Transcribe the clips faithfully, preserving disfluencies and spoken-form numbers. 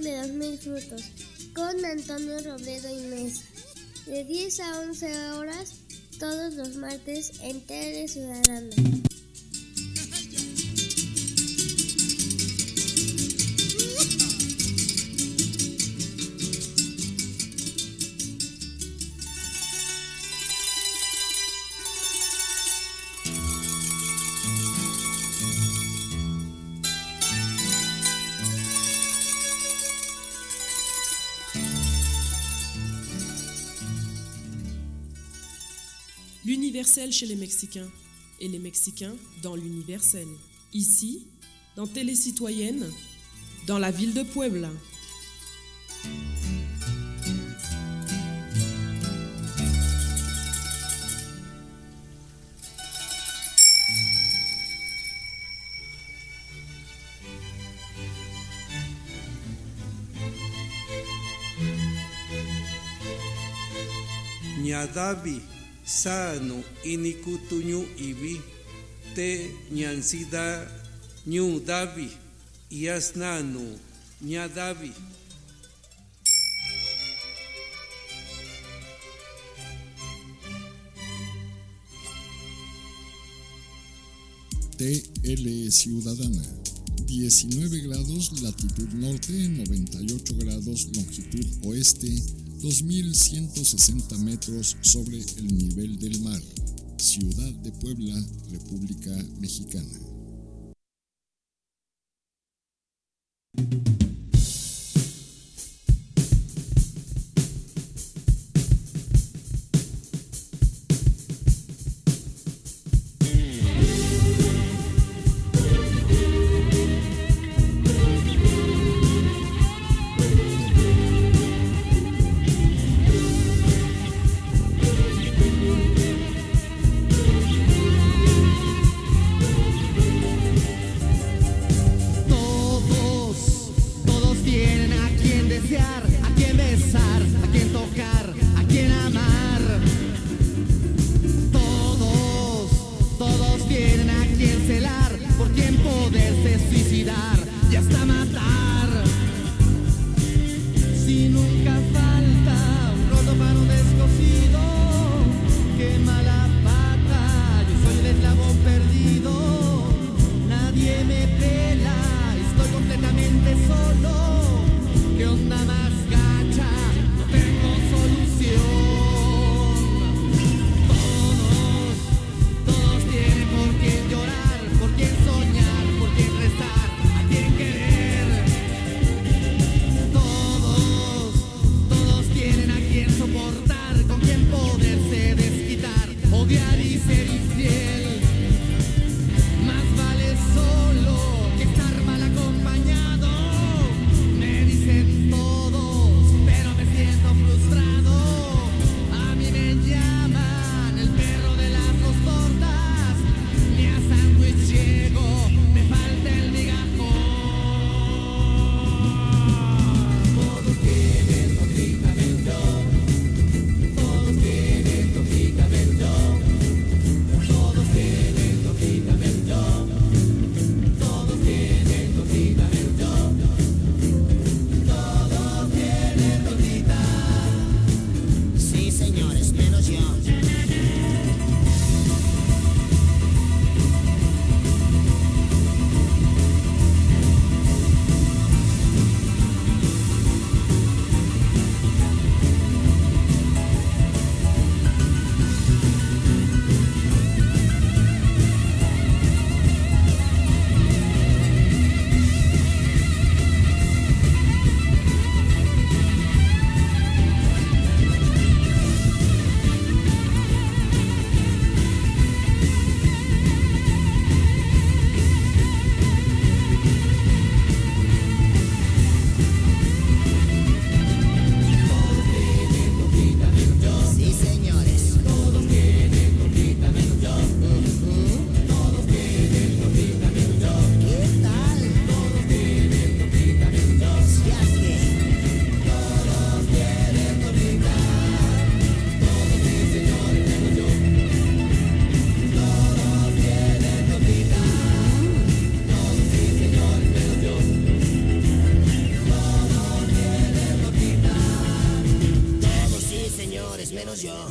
de los mil frutos, con Antonio Robledo y Mesa, de diez a once horas, todos los martes en Tele Ciudadana. L'universel chez les Mexicains et les Mexicains dans l'universel. Ici, dans Télé Citoyenne, dans la ville de Puebla. Ñadavi sano inikutuñu ibi te ñansida ñu davi yasnanu ñadavi. T L Ciudadana, diecinueve grados latitud norte, noventa y ocho grados longitud oeste, dos mil ciento sesenta metros sobre el nivel del mar. Ciudad de Puebla, República Mexicana.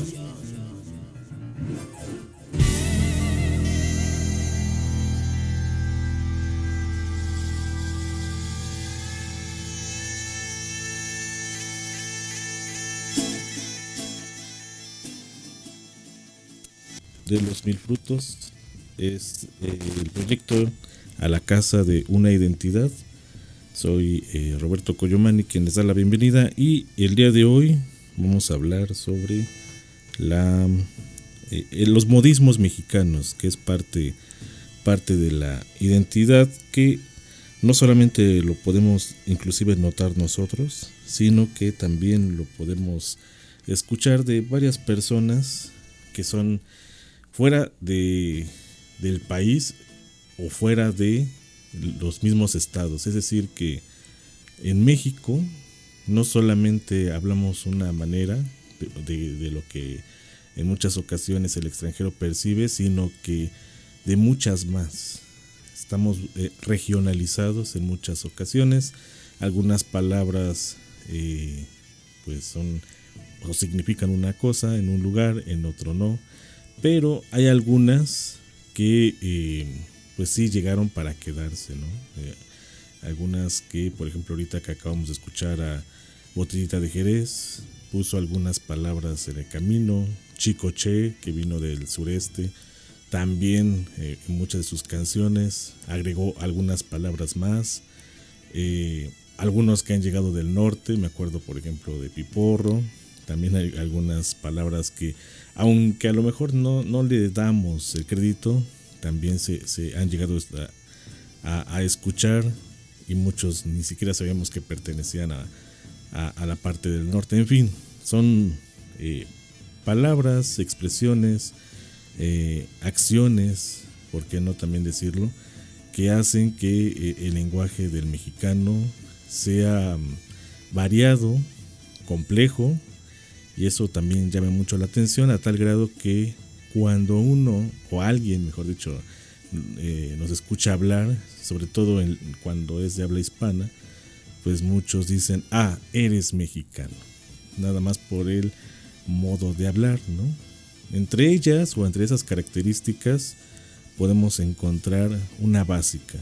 De los Mil Frutos es eh, el proyecto A la Casa de una Identidad. Soy eh, Roberto Coyomani, quien les da la bienvenida, y el día de hoy vamos a hablar sobre la, eh, los modismos mexicanos, que es parte, parte de la identidad, que no solamente lo podemos inclusive notar nosotros, sino que también lo podemos escuchar de varias personas que son fuera de, del país o fuera de los mismos estados. Es decir, que en México no solamente hablamos una manera de, de, de lo que en muchas ocasiones el extranjero percibe, sino que de muchas más. Estamos eh, regionalizados en muchas ocasiones. Algunas palabras eh, pues son o significan una cosa en un lugar, en otro no. Pero hay algunas que eh, pues sí llegaron para quedarse, ¿no? Eh, algunas que, por ejemplo, ahorita que acabamos de escuchar a Botellita de Jerez, puso algunas palabras en el camino. Chicoche, que vino del sureste, también eh, en muchas de sus canciones agregó algunas palabras más. Eh, algunos que han llegado del norte, me acuerdo por ejemplo de Piporro. También hay algunas palabras que, aunque a lo mejor no, no le damos el crédito, también se, se han llegado a, a, a escuchar, y muchos ni siquiera sabíamos que pertenecían a, a, a la parte del norte. En fin, son eh, palabras, expresiones, eh, acciones, por qué no también decirlo, que hacen que eh, el lenguaje del mexicano sea variado, complejo. Y eso también llama mucho la atención, a tal grado que cuando uno, o alguien mejor dicho, eh, nos escucha hablar, sobre todo en, cuando es de habla hispana, pues muchos dicen, ah, eres mexicano, nada más por el modo de hablar, ¿no? Entre ellas, o entre esas características, podemos encontrar una básica.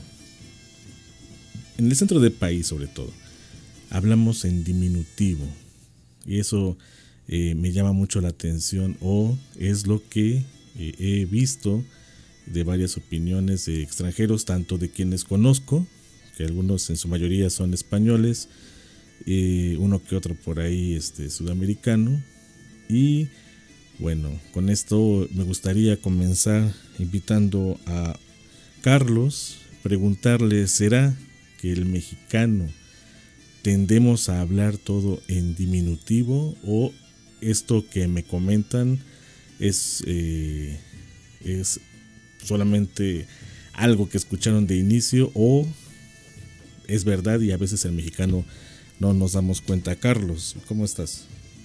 En el centro del país, sobre todo, hablamos en diminutivo, y eso Eh, me llama mucho la atención, o es lo que eh, he visto de varias opiniones de extranjeros, tanto de quienes conozco, que algunos en su mayoría son españoles, eh, uno que otro por ahí este, sudamericano. Y bueno, con esto me gustaría comenzar invitando a Carlos, preguntarle, ¿será que el mexicano tendemos a hablar todo en diminutivo, o esto que me comentan es, eh, es solamente algo que escucharon de inicio, o es verdad y a veces el mexicano no nos damos cuenta? Carlos, ¿cómo estás?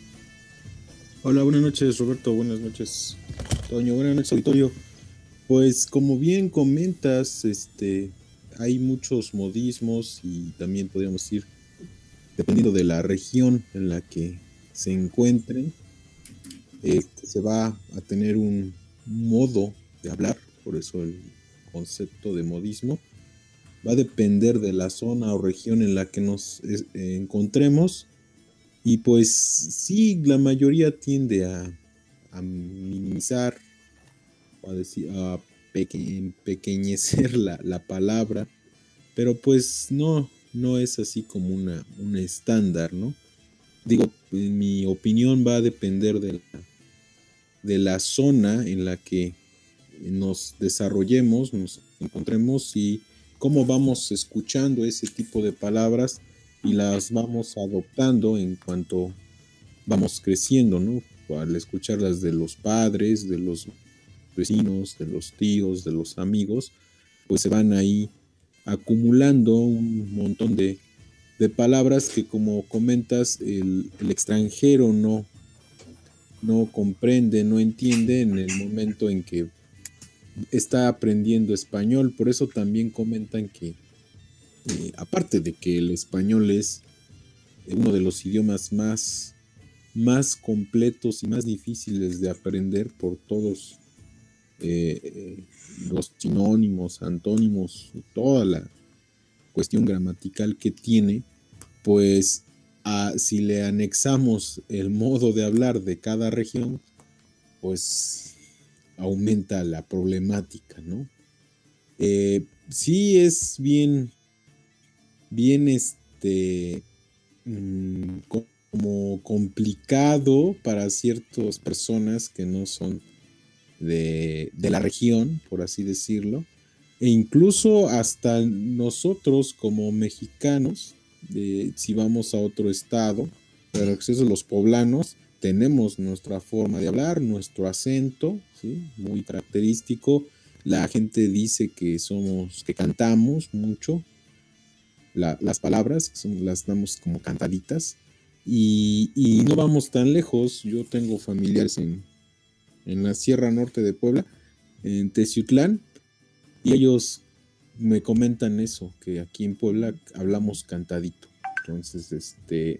Hola, buenas noches Roberto, buenas noches Toño, buenas noches auditorio. Pues como bien comentas, este, hay muchos modismos, y también podríamos decir, dependiendo de la región en la que se encuentren, eh, se va a tener un modo de hablar. Por eso el concepto de modismo va a depender de la zona o región en la que nos eh, encontremos. Y pues sí, la mayoría tiende a, a minimizar o a, decir, a peque, pequeñecer la, la palabra, pero pues no, no es así como una, una estándar, ¿no? Digo, en mi opinión va a depender de la, de la zona en la que nos desarrollemos, nos encontremos, y cómo vamos escuchando ese tipo de palabras y las vamos adoptando en cuanto vamos creciendo, ¿no? Al escucharlas de los padres, de los vecinos, de los tíos, de los amigos, pues se van ahí acumulando un montón de de palabras que, como comentas, el, el extranjero no, no comprende, no entiende en el momento en que está aprendiendo español. Por eso también comentan que, eh, aparte de que el español es uno de los idiomas más más completos y más difíciles de aprender por todos eh, los sinónimos, antónimos, toda la cuestión gramatical que tiene, pues a, si le anexamos el modo de hablar de cada región, pues aumenta la problemática, ¿no? Eh, sí es bien, bien este, mmm, como complicado para ciertas personas que no son de, de la región, por así decirlo, e incluso hasta nosotros como mexicanos, de, si vamos a otro estado, pero acceso a los poblanos, tenemos nuestra forma de hablar, nuestro acento, ¿sí? Muy característico. La gente dice que somos, que cantamos mucho la, las palabras, que son, las damos como cantaditas, y, y no vamos tan lejos. Yo tengo familiares en, en la Sierra Norte de Puebla, en Teciutlán, y ellos me comentan eso, que aquí en Puebla hablamos cantadito. Entonces, este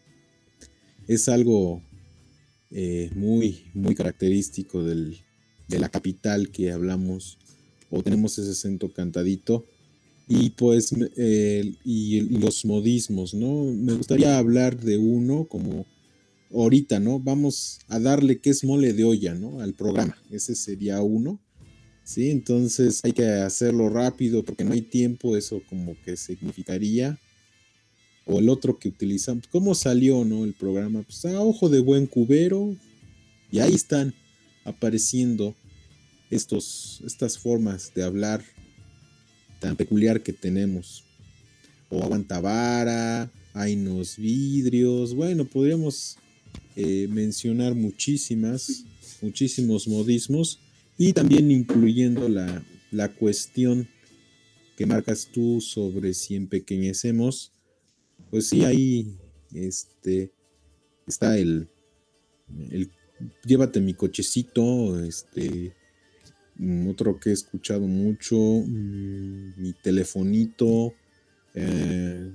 es algo eh, muy, muy característico del, de la capital, que hablamos o tenemos ese acento cantadito. Y pues, eh, y, y los modismos, ¿no? Me gustaría hablar de uno como ahorita, ¿no? Vamos a darle que es mole de olla, ¿no? Al programa. Ese sería uno. Sí, entonces hay que hacerlo rápido porque no hay tiempo, eso como que significaría. O el otro que utilizamos, ¿cómo salió, no? El programa, pues a ojo de buen cubero, y ahí están apareciendo estos, estas formas de hablar tan peculiar que tenemos. O aguanta vara, hay unos vidrios, bueno, podríamos eh, mencionar muchísimas, muchísimos modismos. Y también incluyendo la, la cuestión que marcas tú sobre si empequeñecemos, pues sí, ahí este, está el, el llévate mi cochecito, este, otro que he escuchado mucho, mmm, mi telefonito, eh,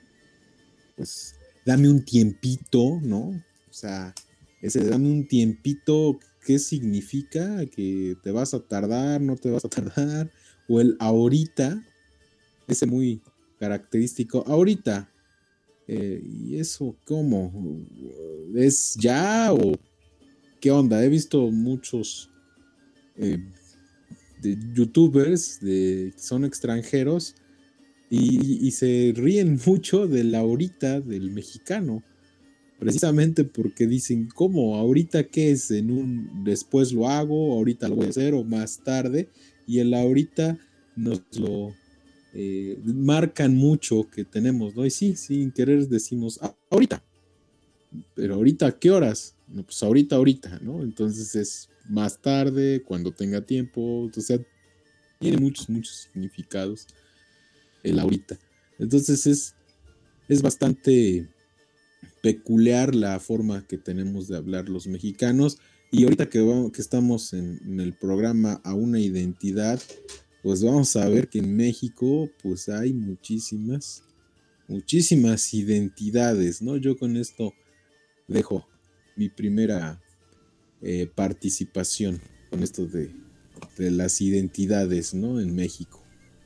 pues dame un tiempito, ¿no? O sea, ese dame un tiempito, ¿qué significa? Que te vas a tardar, no te vas a tardar. O el ahorita, ese muy característico, ahorita. Eh, ¿Y eso cómo? ¿Es ya o qué onda? He visto muchos eh, de youtubers de, que son extranjeros y, y se ríen mucho del ahorita del mexicano. Precisamente porque dicen, ¿cómo? ¿Ahorita qué es? En un después lo hago, ahorita lo voy a hacer o más tarde. Y el ahorita nos lo eh, marcan mucho que tenemos, ¿no? Y sí, sin querer decimos, ah, ahorita. Pero ahorita, ¿qué horas? No, pues ahorita, ahorita, ¿no? Entonces es más tarde, cuando tenga tiempo. O sea, tiene muchos, muchos significados el ahorita. Entonces es, es bastante peculiar la forma que tenemos de hablar los mexicanos. Y ahorita que, vamos, que estamos en, en el programa A una Identidad, pues vamos a ver que en México pues hay muchísimas, muchísimas identidades, ¿no? Yo con esto dejo mi primera eh, participación con esto de, de las identidades, ¿no? En México.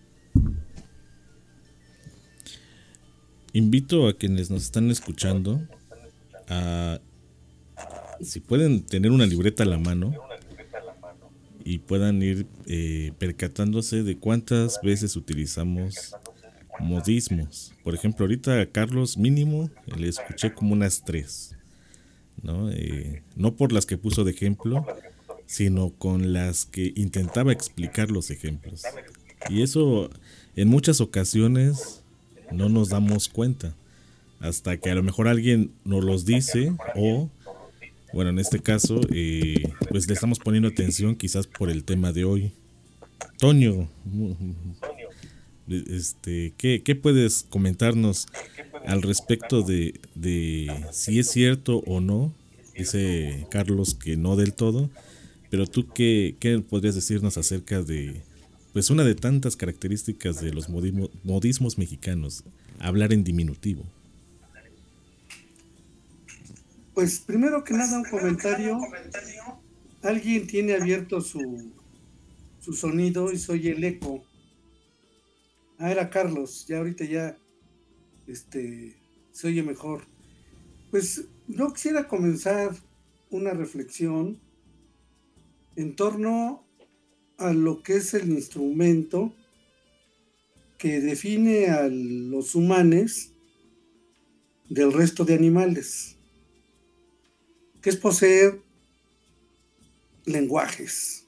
Invito a quienes nos están escuchando a, si pueden tener una libreta a la mano y puedan ir eh, percatándose de cuántas veces utilizamos modismos. Por ejemplo, ahorita a Carlos mínimo le escuché como unas tres, ¿no? Eh, no por las que puso de ejemplo, sino con las que intentaba explicar los ejemplos. Y eso en muchas ocasiones no nos damos cuenta hasta que a lo mejor alguien nos los dice o, bueno, en este caso, eh, pues le estamos poniendo atención quizás por el tema de hoy. Toño, este, ¿qué, qué puedes comentarnos al respecto de, de si es cierto o no? Dice Carlos que no del todo, pero tú qué, qué podrías decirnos acerca de, pues una de tantas características de los modismo, modismos mexicanos, hablar en diminutivo. pues primero que nada un comentario. Alguien tiene abierto su, su sonido y se oye el eco. Ah, era Carlos, ya ahorita ya este, se oye mejor. Pues yo quisiera comenzar una reflexión en torno a lo que es el instrumento que define a los humanos del resto de animales, que es poseer lenguajes.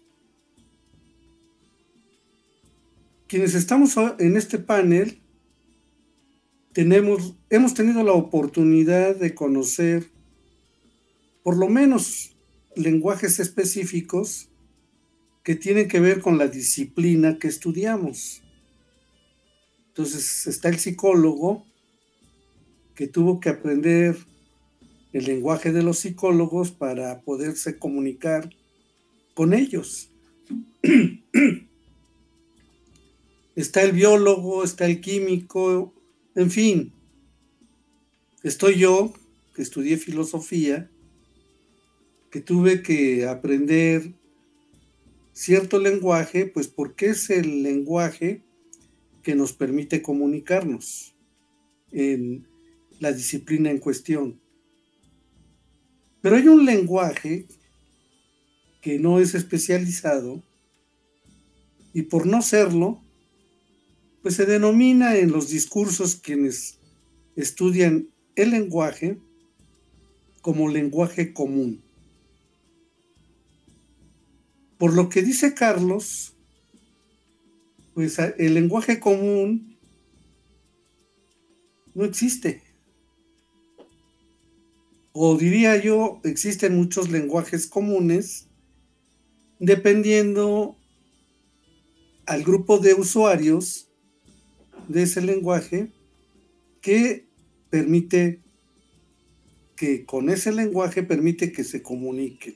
Quienes estamos en este panel tenemos, hemos tenido la oportunidad de conocer por lo menos lenguajes específicos que tienen que ver con la disciplina que estudiamos. Entonces está el psicólogo que tuvo que aprender el lenguaje de los psicólogos para poderse comunicar con ellos. Está el biólogo, está el químico, en fin. Estoy yo, que estudié filosofía, que tuve que aprender cierto lenguaje, pues porque es el lenguaje que nos permite comunicarnos en la disciplina en cuestión. Pero hay un lenguaje que no es especializado y por no serlo, pues se denomina en los discursos quienes estudian el lenguaje como lenguaje común. Por lo que dice Carlos, pues el lenguaje común no existe. O diría yo, existen muchos lenguajes comunes dependiendo al grupo de usuarios de ese lenguaje que permite que con ese lenguaje permite que se comuniquen.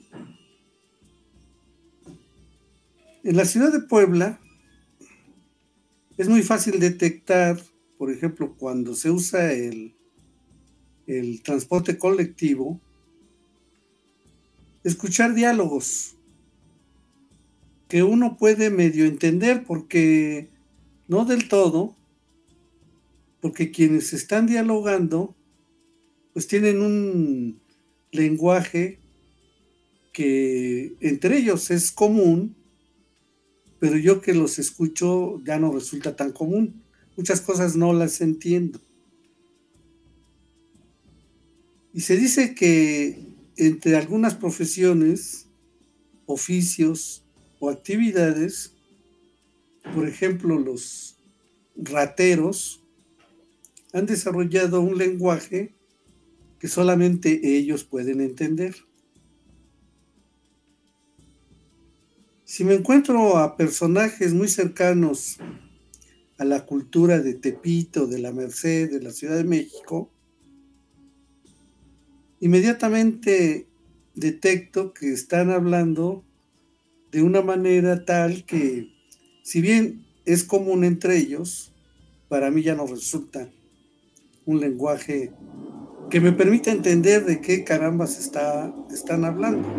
En la ciudad de Puebla es muy fácil detectar, por ejemplo, cuando se usa el, el transporte colectivo, escuchar diálogos que uno puede medio entender, porque no del todo, porque quienes están dialogando pues tienen un lenguaje que entre ellos es común, pero yo que los escucho ya no resulta tan común. Muchas cosas no las entiendo. Y se dice que entre algunas profesiones, oficios o actividades, por ejemplo, los rateros han desarrollado un lenguaje que solamente ellos pueden entender. Si me encuentro a personajes muy cercanos a la cultura de Tepito, de la Merced, de la Ciudad de México, inmediatamente detecto que están hablando de una manera tal que, si bien es común entre ellos, para mí ya no resulta un lenguaje que me permita entender de qué carambas está, están hablando.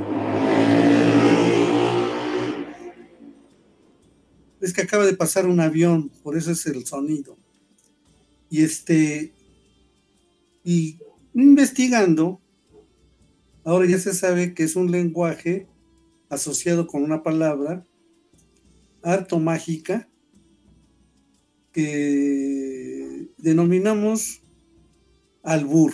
Es que acaba de pasar un avión, por eso es el sonido. Y este, y investigando, ahora ya se sabe que es un lenguaje asociado con una palabra harto mágica que denominamos albur.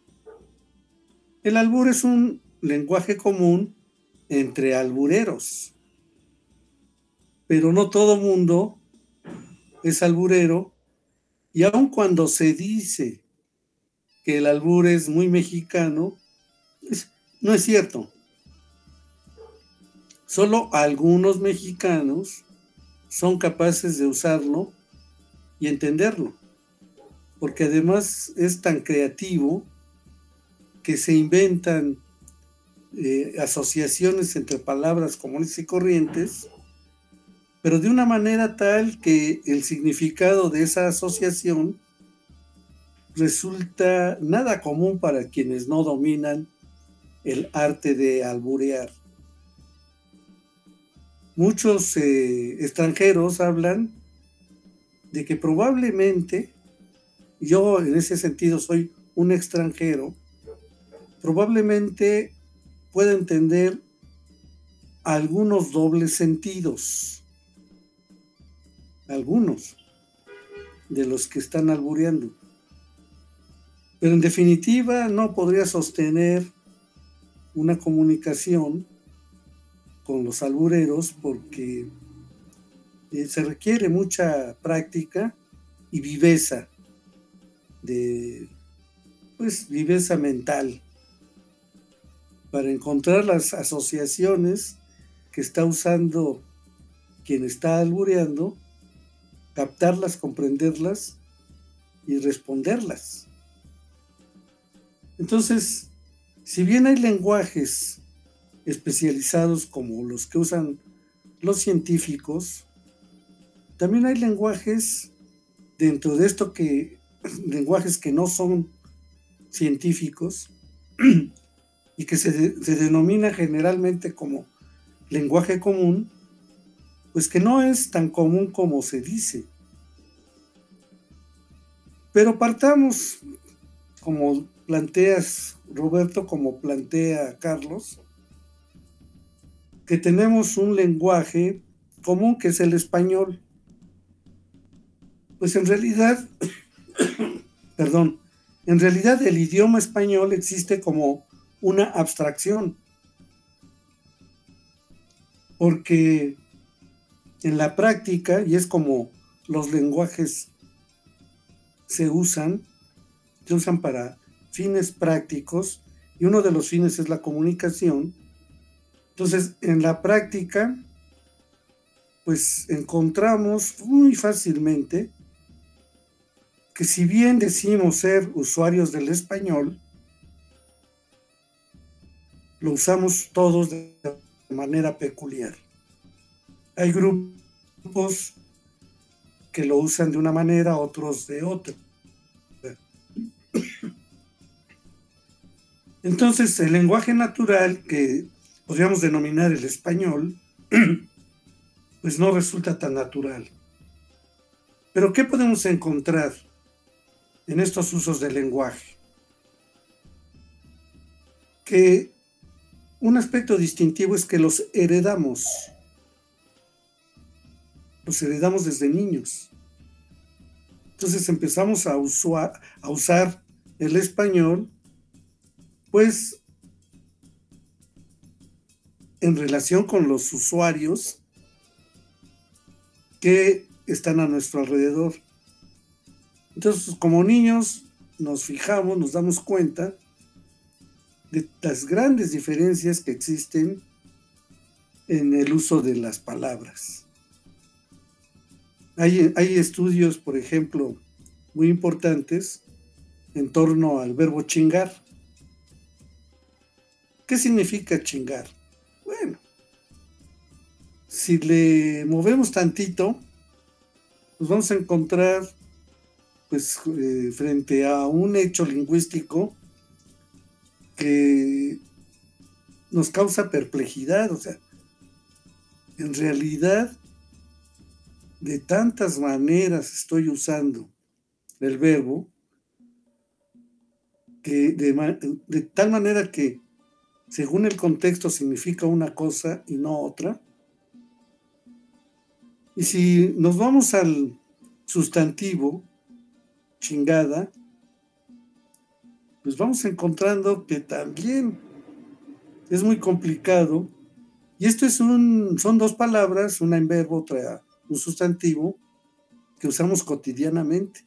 El albur es un lenguaje común entre albureros, pero no todo mundo es alburero, y aun cuando se dice que el albur es muy mexicano, es, no es cierto. Solo algunos mexicanos son capaces de usarlo y entenderlo, porque además es tan creativo que se inventan eh, asociaciones entre palabras comunes y corrientes, pero de una manera tal que el significado de esa asociación resulta nada común para quienes no dominan el arte de alburear. Muchos eh, extranjeros hablan de que probablemente, yo en ese sentido soy un extranjero, probablemente pueda entender algunos dobles sentidos, algunos de los que están albureando. Pero en definitiva no podría sostener una comunicación con los albureros porque eh, se requiere mucha práctica y viveza, de, pues viveza mental, para encontrar las asociaciones que está usando quien está albureando, captarlas, comprenderlas y responderlas. Entonces, si bien hay lenguajes especializados como los que usan los científicos, también hay lenguajes dentro de esto que, lenguajes que no son científicos y que se, de, se denomina generalmente como lenguaje común, pues que no es tan común como se dice. Pero partamos, como planteas, Roberto, como plantea Carlos, que tenemos un lenguaje común que es el español. Pues en realidad, perdón, en realidad el idioma español existe como una abstracción, porque en la práctica, y es como los lenguajes se usan, se usan para fines prácticos, y uno de los fines es la comunicación. Entonces, en la práctica, pues encontramos muy fácilmente que si bien decimos ser usuarios del español, lo usamos todos de manera peculiar. Hay grupos que lo usan de una manera, otros de otra. Entonces, el lenguaje natural, que podríamos denominar el español, pues no resulta tan natural. Pero ¿qué podemos encontrar en estos usos del lenguaje? Que un aspecto distintivo es que los heredamos. Los heredamos desde niños. Entonces empezamos a, usua, a usar el español, pues en relación con los usuarios que están a nuestro alrededor. Entonces, como niños, nos fijamos, nos damos cuenta de las grandes diferencias que existen en el uso de las palabras. Hay, hay estudios, por ejemplo, muy importantes en torno al verbo chingar. ¿Qué significa chingar? Bueno, si le movemos tantito, nos vamos a encontrar pues eh, frente a un hecho lingüístico que nos causa perplejidad. O sea, en realidad, de tantas maneras estoy usando el verbo, que de, de tal manera que según el contexto significa una cosa y no otra. Y si nos vamos al sustantivo, chingada, pues vamos encontrando que también es muy complicado. Y esto es un, son dos palabras, una en verbo, otra un sustantivo, que usamos cotidianamente.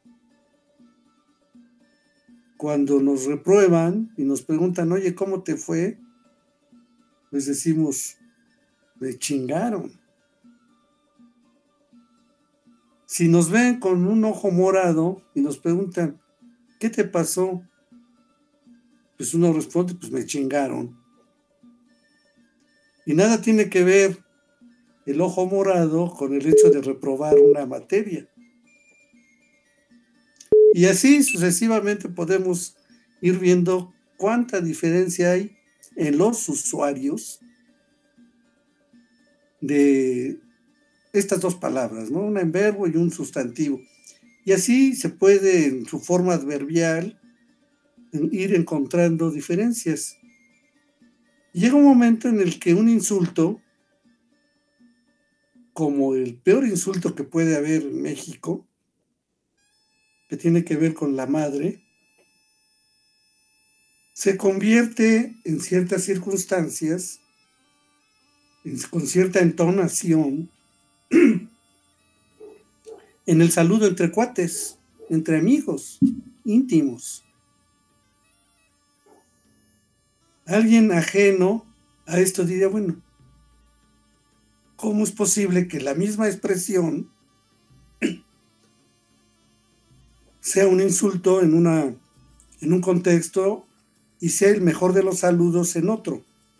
Cuando nos reprueban y nos preguntan, oye, ¿cómo te fue? Les decimos, me chingaron. Si nos ven con un ojo morado y nos preguntan, ¿qué te pasó? Pues uno responde, pues me chingaron. Y nada tiene que ver el ojo morado con el hecho de reprobar una materia. Y así sucesivamente podemos ir viendo cuánta diferencia hay en los usuarios de estas dos palabras, ¿no? Una en verbo y un sustantivo. Y así se puede, en su forma adverbial, ir encontrando diferencias. Llega un momento en el que un insulto, como el peor insulto que puede haber en México, que tiene que ver con la madre, se convierte en ciertas circunstancias, en, con cierta entonación, en el saludo entre cuates, entre amigos íntimos. Alguien ajeno a esto diría, bueno, ¿cómo es posible que la misma expresión sea un insulto en, una, en un contexto y sea el mejor de los saludos en otro?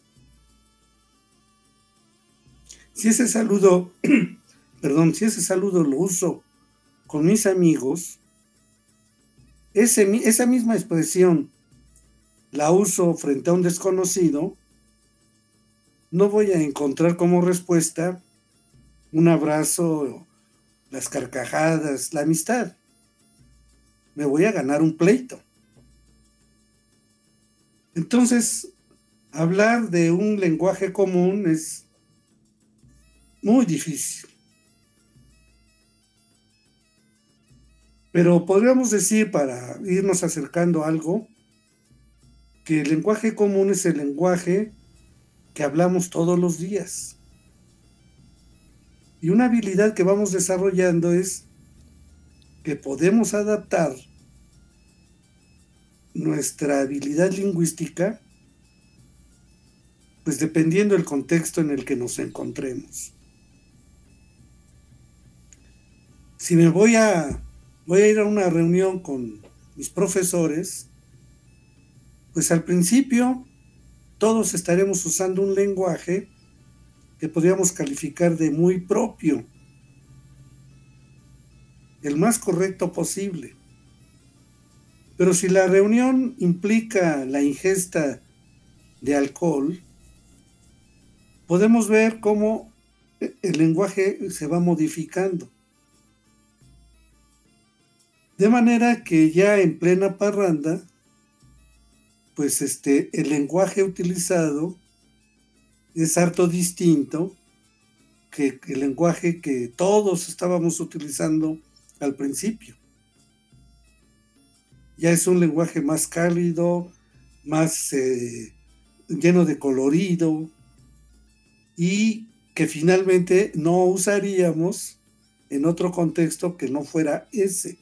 Si ese saludo, perdón, si ese saludo lo uso con mis amigos, ese, esa misma expresión la uso frente a un desconocido, no voy a encontrar como respuesta un abrazo, las carcajadas, la amistad. Me voy a ganar un pleito. Entonces, hablar de un lenguaje común es muy difícil. Pero podríamos decir, para irnos acercando a algo, que el lenguaje común es el lenguaje que hablamos todos los días. Y una habilidad que vamos desarrollando es que podemos adaptar nuestra habilidad lingüística, pues dependiendo del contexto en el que nos encontremos. Si me voy a, voy a ir a una reunión con mis profesores, pues al principio todos estaremos usando un lenguaje que podríamos calificar de muy propio, el más correcto posible. Pero si la reunión implica la ingesta de alcohol, podemos ver cómo el lenguaje se va modificando. De manera que ya en plena parranda, pues este, el lenguaje utilizado es harto distinto que el lenguaje que todos estábamos utilizando al principio. Ya es un lenguaje más cálido, más eh, lleno de colorido, y que finalmente no usaríamos en otro contexto que no fuera ese.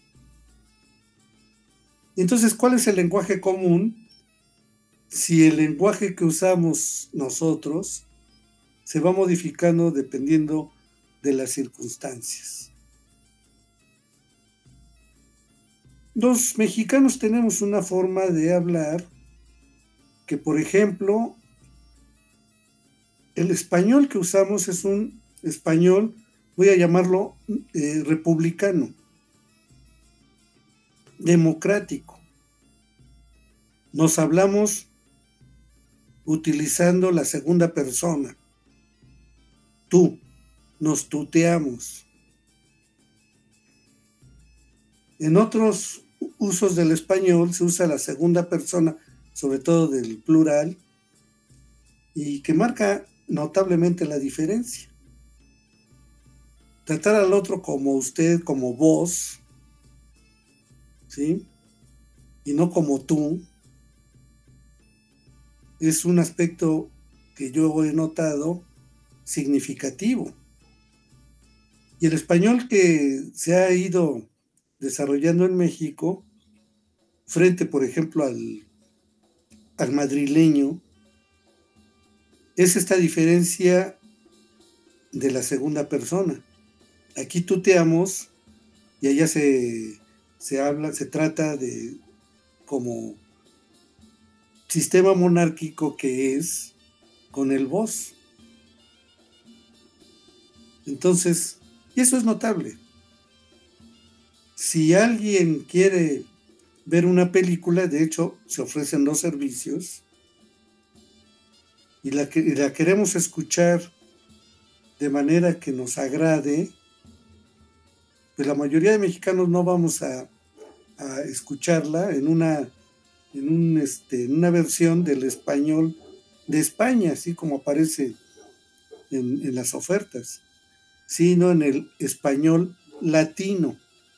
Entonces, ¿cuál es el lenguaje común? Si el lenguaje que usamos nosotros se va modificando dependiendo de las circunstancias. Los mexicanos tenemos una forma de hablar que, por ejemplo, el español que usamos es un español, voy a llamarlo eh, republicano, democrático. Nos hablamos utilizando la segunda persona. Tú, nos tuteamos. En otros usos del español se usa la segunda persona, sobre todo del plural, y que marca notablemente la diferencia. Tratar al otro como usted, como vos, ¿sí? Y no como tú, es un aspecto que yo he notado significativo. Y el español que se ha ido desarrollando en México, frente, por ejemplo, al, al madrileño, es esta diferencia de la segunda persona. Aquí tuteamos y allá se, se habla, se trata de como sistema monárquico que es con el vos. Entonces, y eso es notable. Si alguien quiere ver una película, de hecho, se ofrecen dos servicios. y la, que, y la queremos escuchar de manera que nos agrade, pues la mayoría de mexicanos no vamos a, a escucharla en una, en, un, este, en una versión del español de España, así como aparece en, en las ofertas, sino en el español latino.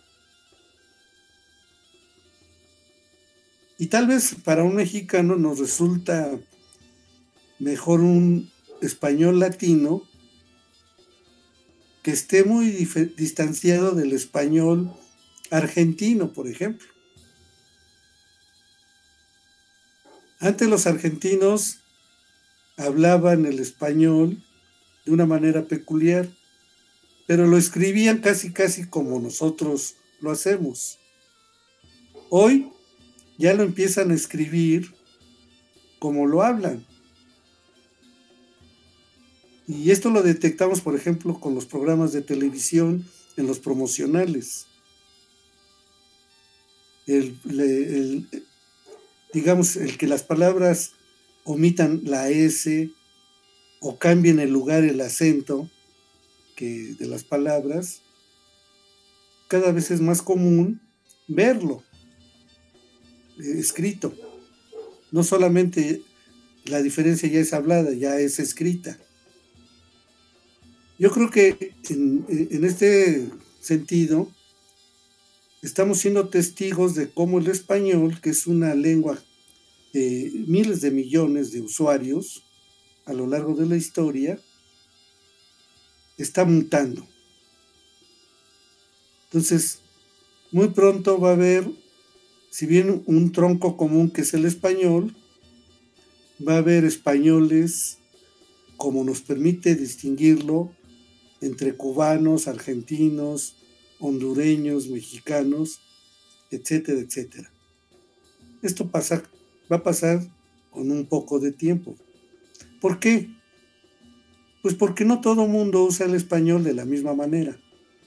Y tal vez para un mexicano nos resulta mejor un español latino que esté muy dif- distanciado del español argentino, por ejemplo. Antes los argentinos hablaban el español de una manera peculiar, pero lo escribían casi casi como nosotros lo hacemos. Hoy ya lo empiezan a escribir como lo hablan. Y esto lo detectamos, por ejemplo, con los programas de televisión, en los promocionales. El, el, digamos, el que las palabras omitan la S o cambien el lugar, el acento que de las palabras, cada vez es más común verlo eh, escrito. No solamente la diferencia ya es hablada, ya es escrita. Yo creo que en, en este sentido estamos siendo testigos de cómo el español, que es una lengua de miles de millones de usuarios a lo largo de la historia, está mutando. Entonces, muy pronto va a haber, si bien un tronco común que es el español, va a haber españoles, como nos permite distinguirlo, entre cubanos, argentinos, hondureños, mexicanos, etcétera, etcétera. Esto pasa, va a pasar con un poco de tiempo. ¿Por qué? Pues porque no todo mundo usa el español de la misma manera.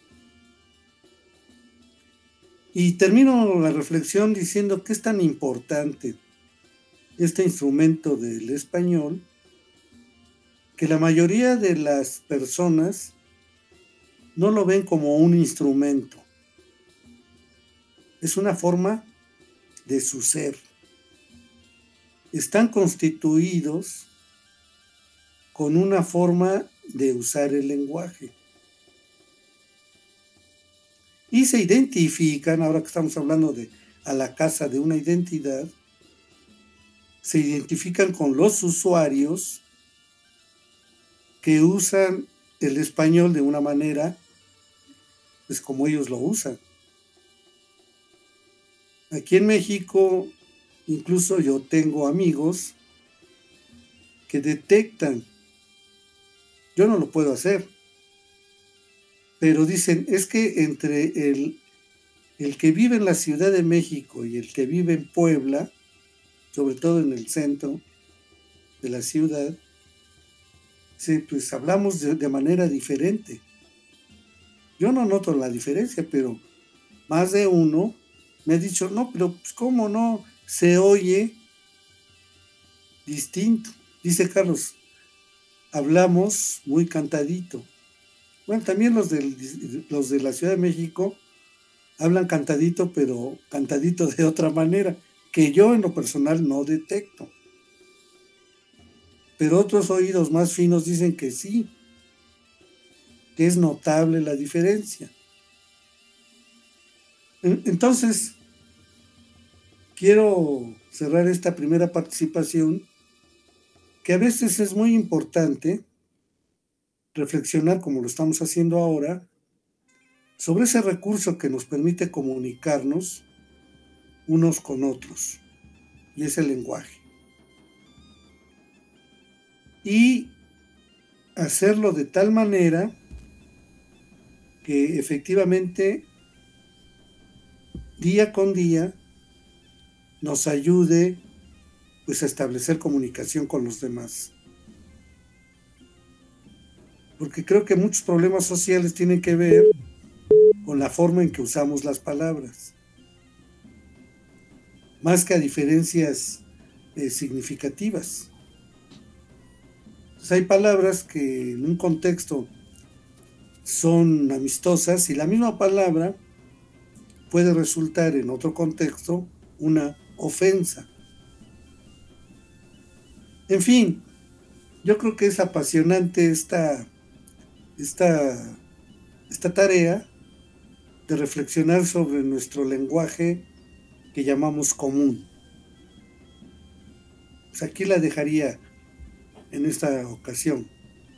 Y termino la reflexión diciendo que es tan importante este instrumento del español que la mayoría de las personas no lo ven como un instrumento. Es una forma de su ser. Están constituidos con una forma de usar el lenguaje. Y se identifican, ahora que estamos hablando de a la casa de una identidad, se identifican con los usuarios que usan el español de una manera, pues como ellos lo usan. Aquí en México, incluso yo tengo amigos que detectan, yo no lo puedo hacer, pero dicen, es que entre el, el que vive en la Ciudad de México y el que vive en Puebla, sobre todo en el centro de la ciudad, sí, pues hablamos de, de manera diferente. Yo no noto la diferencia, pero más de uno me ha dicho, no, pero pues cómo no, se oye distinto. Dice Carlos, hablamos muy cantadito. Bueno, también los, del, los de la Ciudad de México hablan cantadito, pero cantadito de otra manera, que yo en lo personal no detecto. Pero otros oídos más finos dicen que sí, que es notable la diferencia. Entonces, quiero cerrar esta primera participación, que a veces es muy importante reflexionar, como lo estamos haciendo ahora, sobre ese recurso que nos permite comunicarnos unos con otros, y es el lenguaje. Y hacerlo de tal manera que efectivamente día con día nos ayude pues a establecer comunicación con los demás. Porque creo que muchos problemas sociales tienen que ver con la forma en que usamos las palabras, más que a diferencias eh, significativas. pues hay palabras que en un contexto son amistosas y la misma palabra puede resultar en otro contexto una ofensa. En fin, yo creo que es apasionante esta, esta, esta tarea de reflexionar sobre nuestro lenguaje que llamamos común. Pues aquí la dejaría en esta ocasión.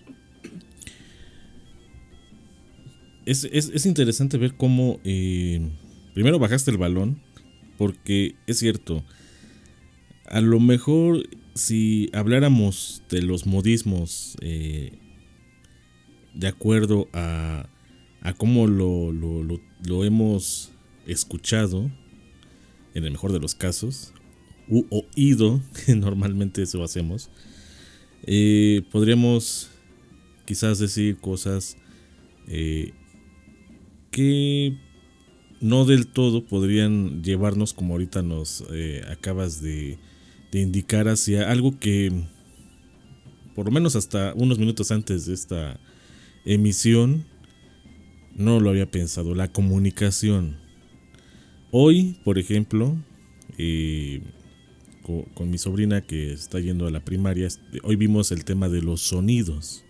Es, es, es interesante ver cómo eh, primero bajaste el balón, porque es cierto, a lo mejor si habláramos de los modismos eh, de acuerdo a, a cómo lo, lo, lo, lo hemos escuchado, en el mejor de los casos, u oído, que normalmente eso hacemos, eh, podríamos quizás decir cosas eh, que no del todo podrían llevarnos, como ahorita nos eh, acabas de, de indicar, hacia algo que por lo menos hasta unos minutos antes de esta emisión no lo había pensado: la comunicación. Hoy, por ejemplo, eh, con, con mi sobrina que está yendo a la primaria, hoy vimos el tema de los sonidos.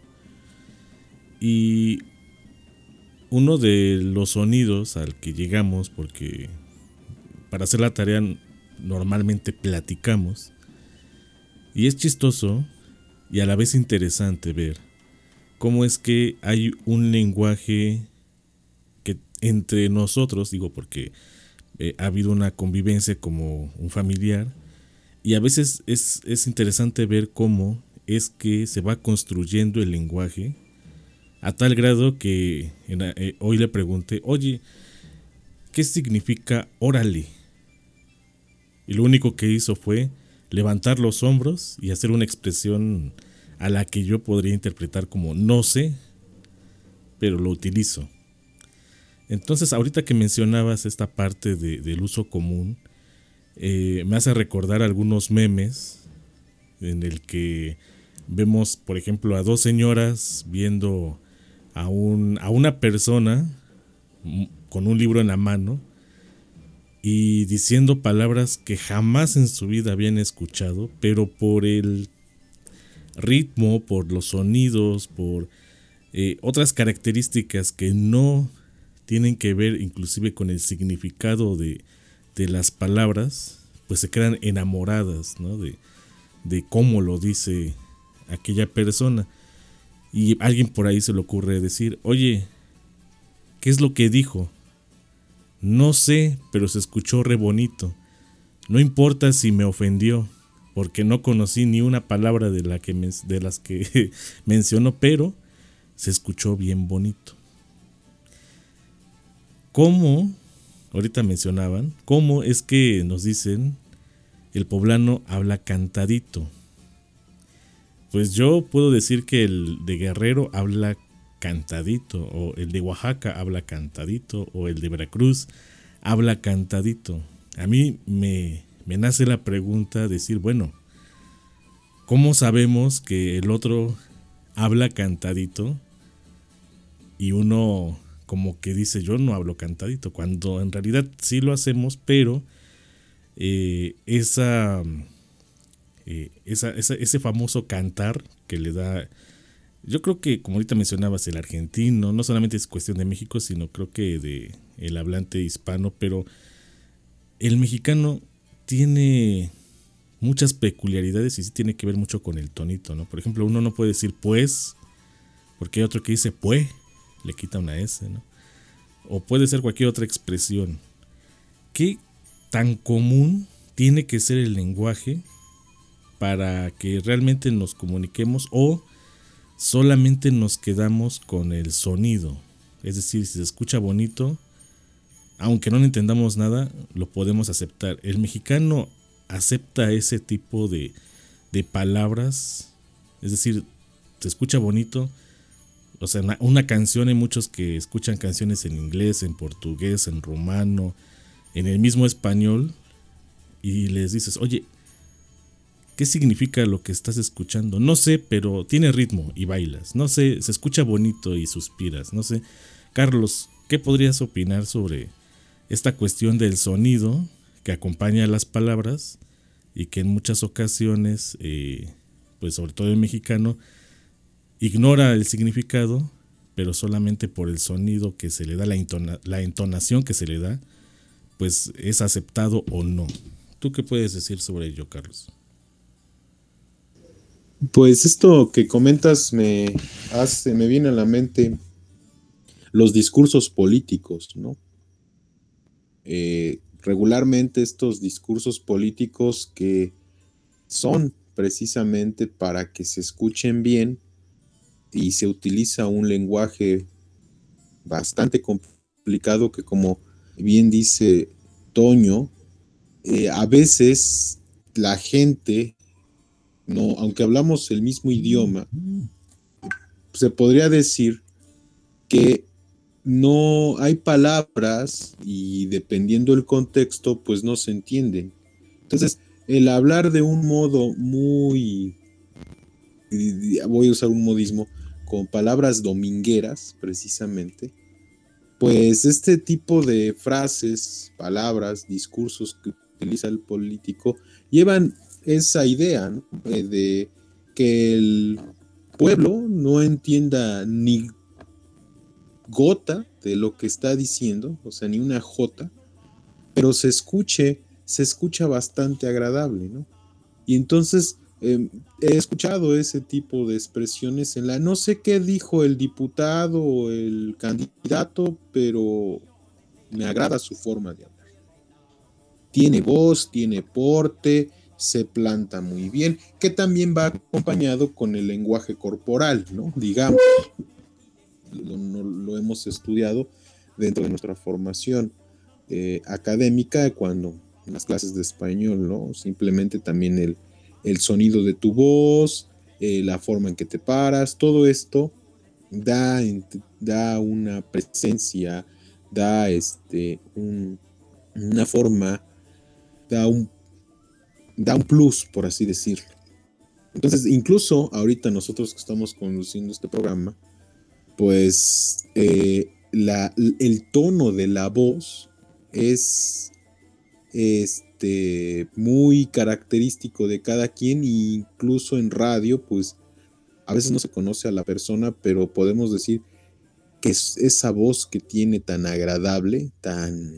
Y uno de los sonidos al que llegamos, porque para hacer la tarea normalmente platicamos, y es chistoso y a la vez interesante ver cómo es que hay un lenguaje que entre nosotros, digo porque eh, ha habido una convivencia como un familiar, y a veces es, es interesante ver cómo es que se va construyendo el lenguaje, a tal grado que en, eh, hoy le pregunté: oye, ¿qué significa órale? Y lo único que hizo fue levantar los hombros y hacer una expresión a la que yo podría interpretar como no sé, pero lo utilizo. Entonces, ahorita que mencionabas esta parte de, del uso común, eh, me hace recordar algunos memes en el que vemos, por ejemplo, a dos señoras viendo a, un, a una persona con un libro en la mano y diciendo palabras que jamás en su vida habían escuchado, pero por el ritmo, por los sonidos, por eh, otras características que no tienen que ver inclusive con el significado de, de las palabras, pues se quedan enamoradas, ¿no? de, de cómo lo dice aquella persona. Y a alguien por ahí se le ocurre decir: oye, ¿qué es lo que dijo? No sé, pero se escuchó re bonito. No importa si me ofendió, porque no conocí ni una palabra de, la que men- de las que mencionó, pero se escuchó bien bonito. ¿Cómo? Ahorita mencionaban, ¿cómo es que nos dicen el poblano habla cantadito? Pues yo puedo decir que el de Guerrero habla cantadito, o el de Oaxaca habla cantadito, o el de Veracruz habla cantadito. A mí me, me nace la pregunta de decir, bueno, ¿cómo sabemos que el otro habla cantadito y uno como que dice yo no hablo cantadito? Cuando en realidad sí lo hacemos, pero eh, esa, eh, esa, esa, ese famoso cantar que le da... Yo creo que, como ahorita mencionabas, el argentino, no solamente es cuestión de México, sino creo que de el hablante hispano, pero el mexicano tiene muchas peculiaridades y sí tiene que ver mucho con el tonito, ¿no? Por ejemplo, uno no puede decir pues, porque hay otro que dice pues, le quita una S, ¿no? O puede ser cualquier otra expresión. ¿Qué tan común tiene que ser el lenguaje para que realmente nos comuniquemos, o solamente nos quedamos con el sonido? Es decir, si se escucha bonito, aunque no entendamos nada, lo podemos aceptar. El mexicano acepta ese tipo de, de palabras, es decir, se escucha bonito. O sea, una canción, hay muchos que escuchan canciones en inglés, en portugués, en rumano, en el mismo español, y les dices, oye, ¿qué significa lo que estás escuchando? No sé, pero tiene ritmo y bailas. No sé, se escucha bonito y suspiras. No sé. Carlos, ¿qué podrías opinar sobre esta cuestión del sonido que acompaña a las palabras y que en muchas ocasiones, eh, pues sobre todo en mexicano, ignora el significado, pero solamente por el sonido que se le da, la, intona- la entonación que se le da, pues es aceptado o no? ¿Tú qué puedes decir sobre ello, Carlos? Pues esto que comentas me hace, me viene a la mente los discursos políticos, ¿no? Eh, regularmente estos discursos políticos que son precisamente para que se escuchen bien y se utiliza un lenguaje bastante complicado que, como bien dice Toño, eh, a veces la gente, no, aunque hablamos el mismo idioma, se podría decir que no hay palabras y dependiendo del contexto, pues no se entienden. Entonces, el hablar de un modo muy, voy a usar un modismo, con palabras domingueras, precisamente, pues este tipo de frases, palabras, discursos que utiliza el político, llevan esa idea, ¿no? Eh, de que el pueblo no entienda ni gota de lo que está diciendo, o sea, ni una jota, pero se escuche, se escucha bastante agradable, ¿no? Y entonces eh, he escuchado ese tipo de expresiones en la, no sé qué dijo el diputado o el candidato, pero me agrada su forma de hablar. Tiene voz, tiene porte, se planta muy bien, que también va acompañado con el lenguaje corporal, ¿no? Digamos, lo, lo, lo hemos estudiado dentro de nuestra formación eh, académica, cuando en las clases de español, ¿no? Simplemente también el, el sonido de tu voz, eh, la forma en que te paras, todo esto da, da una presencia, da este, un, una forma, da un, da un plus, por así decirlo. Entonces, incluso ahorita nosotros que estamos conduciendo este programa, pues eh, la, el tono de la voz es este, muy característico de cada quien, e incluso en radio, pues a veces no se conoce a la persona, pero podemos decir que es esa voz que tiene tan agradable, tan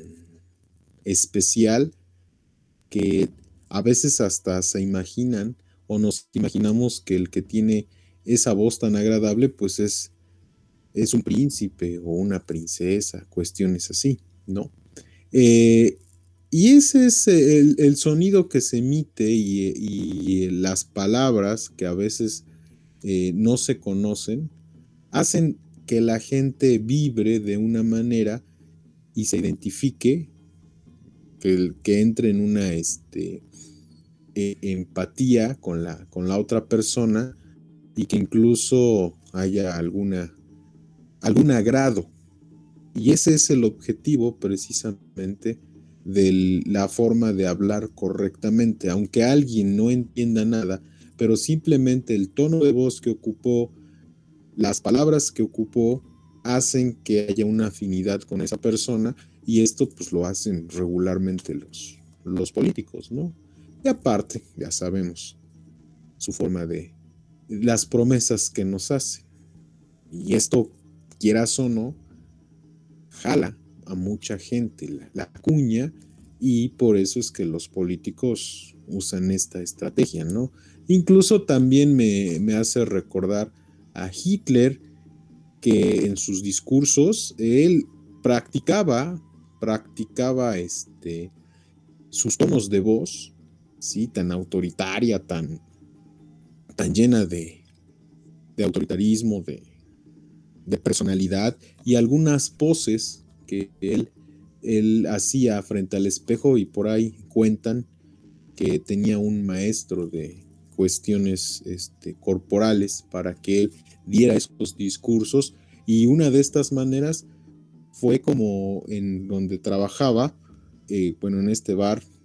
especial, que a veces hasta se imaginan o nos imaginamos que el que tiene esa voz tan agradable, pues es, es un príncipe o una princesa, cuestiones así, ¿no? Eh, y ese es el, el sonido que se emite y, y, y las palabras que a veces eh, no se conocen, hacen que la gente vibre de una manera y se identifique, que, que entre en una este, eh, empatía con la, con la otra persona y que incluso haya alguna, algún agrado. Y ese es el objetivo precisamente de la forma de hablar correctamente, aunque alguien no entienda nada, pero simplemente el tono de voz que ocupó, las palabras que ocupó, hacen que haya una afinidad con esa persona, y esto pues lo hacen regularmente los, los políticos, ¿no? Y aparte, ya sabemos su forma de, las promesas que nos hacen, y esto, quieras o no, jala a mucha gente la, la cuña, y por eso es que los políticos usan esta estrategia, ¿no? Incluso también me, me hace recordar a Hitler, que en sus discursos él practicaba, practicaba este, sus tonos de voz, ¿sí? Tan autoritaria, tan, tan llena de, de autoritarismo, de, de personalidad, y algunas poses que él, él hacía frente al espejo, y por ahí cuentan que tenía un maestro de cuestiones este, corporales para que él diera esos discursos, y una de estas maneras fue como en donde trabajaba, eh, bueno, en este bar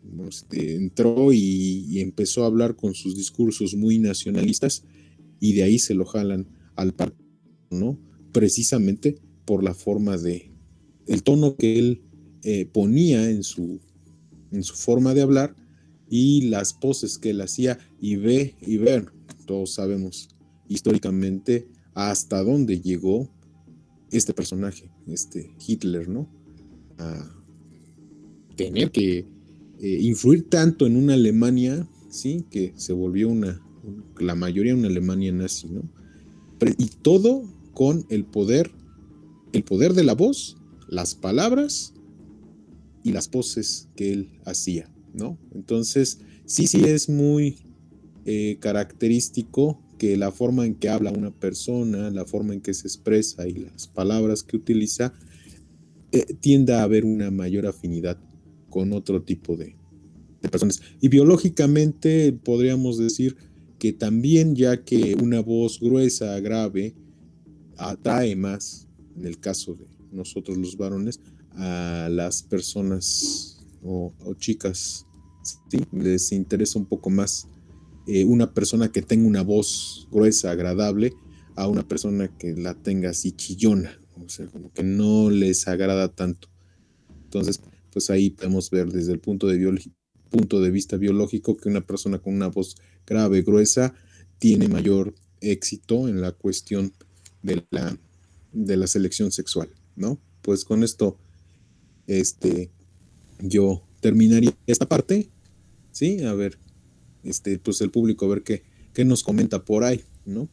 este, entró y, y empezó a hablar con sus discursos muy nacionalistas y de ahí se lo jalan al partido, ¿no? Precisamente por la forma de, el tono que él eh, ponía en su, en su forma de hablar y las poses que él hacía y ve y ver, todos sabemos históricamente hasta dónde llegó este personaje, este Hitler, ¿no? A tener que eh, influir tanto en una Alemania, ¿sí? Que se volvió una, la mayoría una Alemania nazi, ¿no? Y todo con el poder, el poder de la voz, las palabras y las poses que él hacía, ¿no? Entonces, sí, sí es muy eh, característico que la forma en que habla una persona, la forma en que se expresa y las palabras que utiliza, eh, tienda a haber una mayor afinidad con otro tipo de, de personas. Y biológicamente podríamos decir que también, ya que una voz gruesa, grave, atrae más, en el caso de nosotros los varones, a las personas o, o chicas, ¿sí? Les interesa un poco más eh, una persona que tenga una voz gruesa, agradable, a una persona que la tenga así chillona, o sea, como que no les agrada tanto. Entonces, pues ahí podemos ver desde el punto de, biolo- punto de vista biológico que una persona con una voz grave, gruesa, tiene mayor éxito en la cuestión de la, de la selección sexual, ¿no? Pues con esto, este, yo terminaría esta parte, ¿sí? A ver, este, pues el público, a ver qué, qué nos comenta por ahí, ¿no?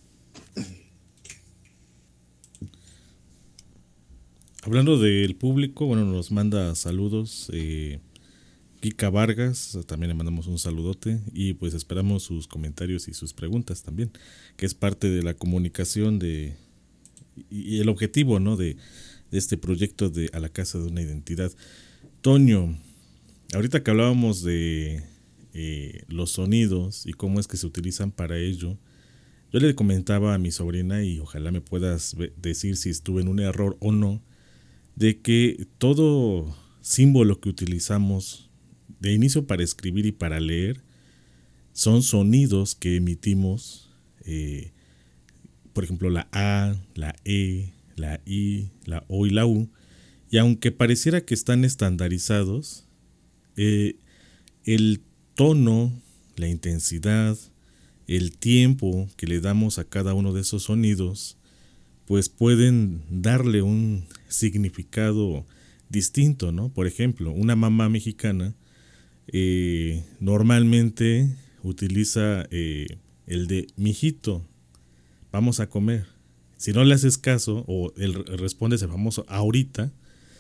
Hablando del público, bueno, nos manda saludos eh, Kika Vargas, también le mandamos un saludote y pues esperamos sus comentarios y sus preguntas también, que es parte de la comunicación de y el objetivo, ¿no? de, de este proyecto de A la Casa de una Identidad. Toño, ahorita que hablábamos de eh, los sonidos y cómo es que se utilizan para ello, yo le comentaba a mi sobrina, y ojalá me puedas decir si estuve en un error o no, de que todo símbolo que utilizamos de inicio para escribir y para leer son sonidos que emitimos, eh, por ejemplo la A, la E, la I, la O y la U, y aunque pareciera que están estandarizados, eh, el tono, la intensidad, el tiempo que le damos a cada uno de esos sonidos, pues pueden darle un significado distinto, ¿no? Por ejemplo, una mamá mexicana eh, normalmente utiliza eh, el de mijito, vamos a comer. Si no le haces caso o él responde ese famoso ahorita,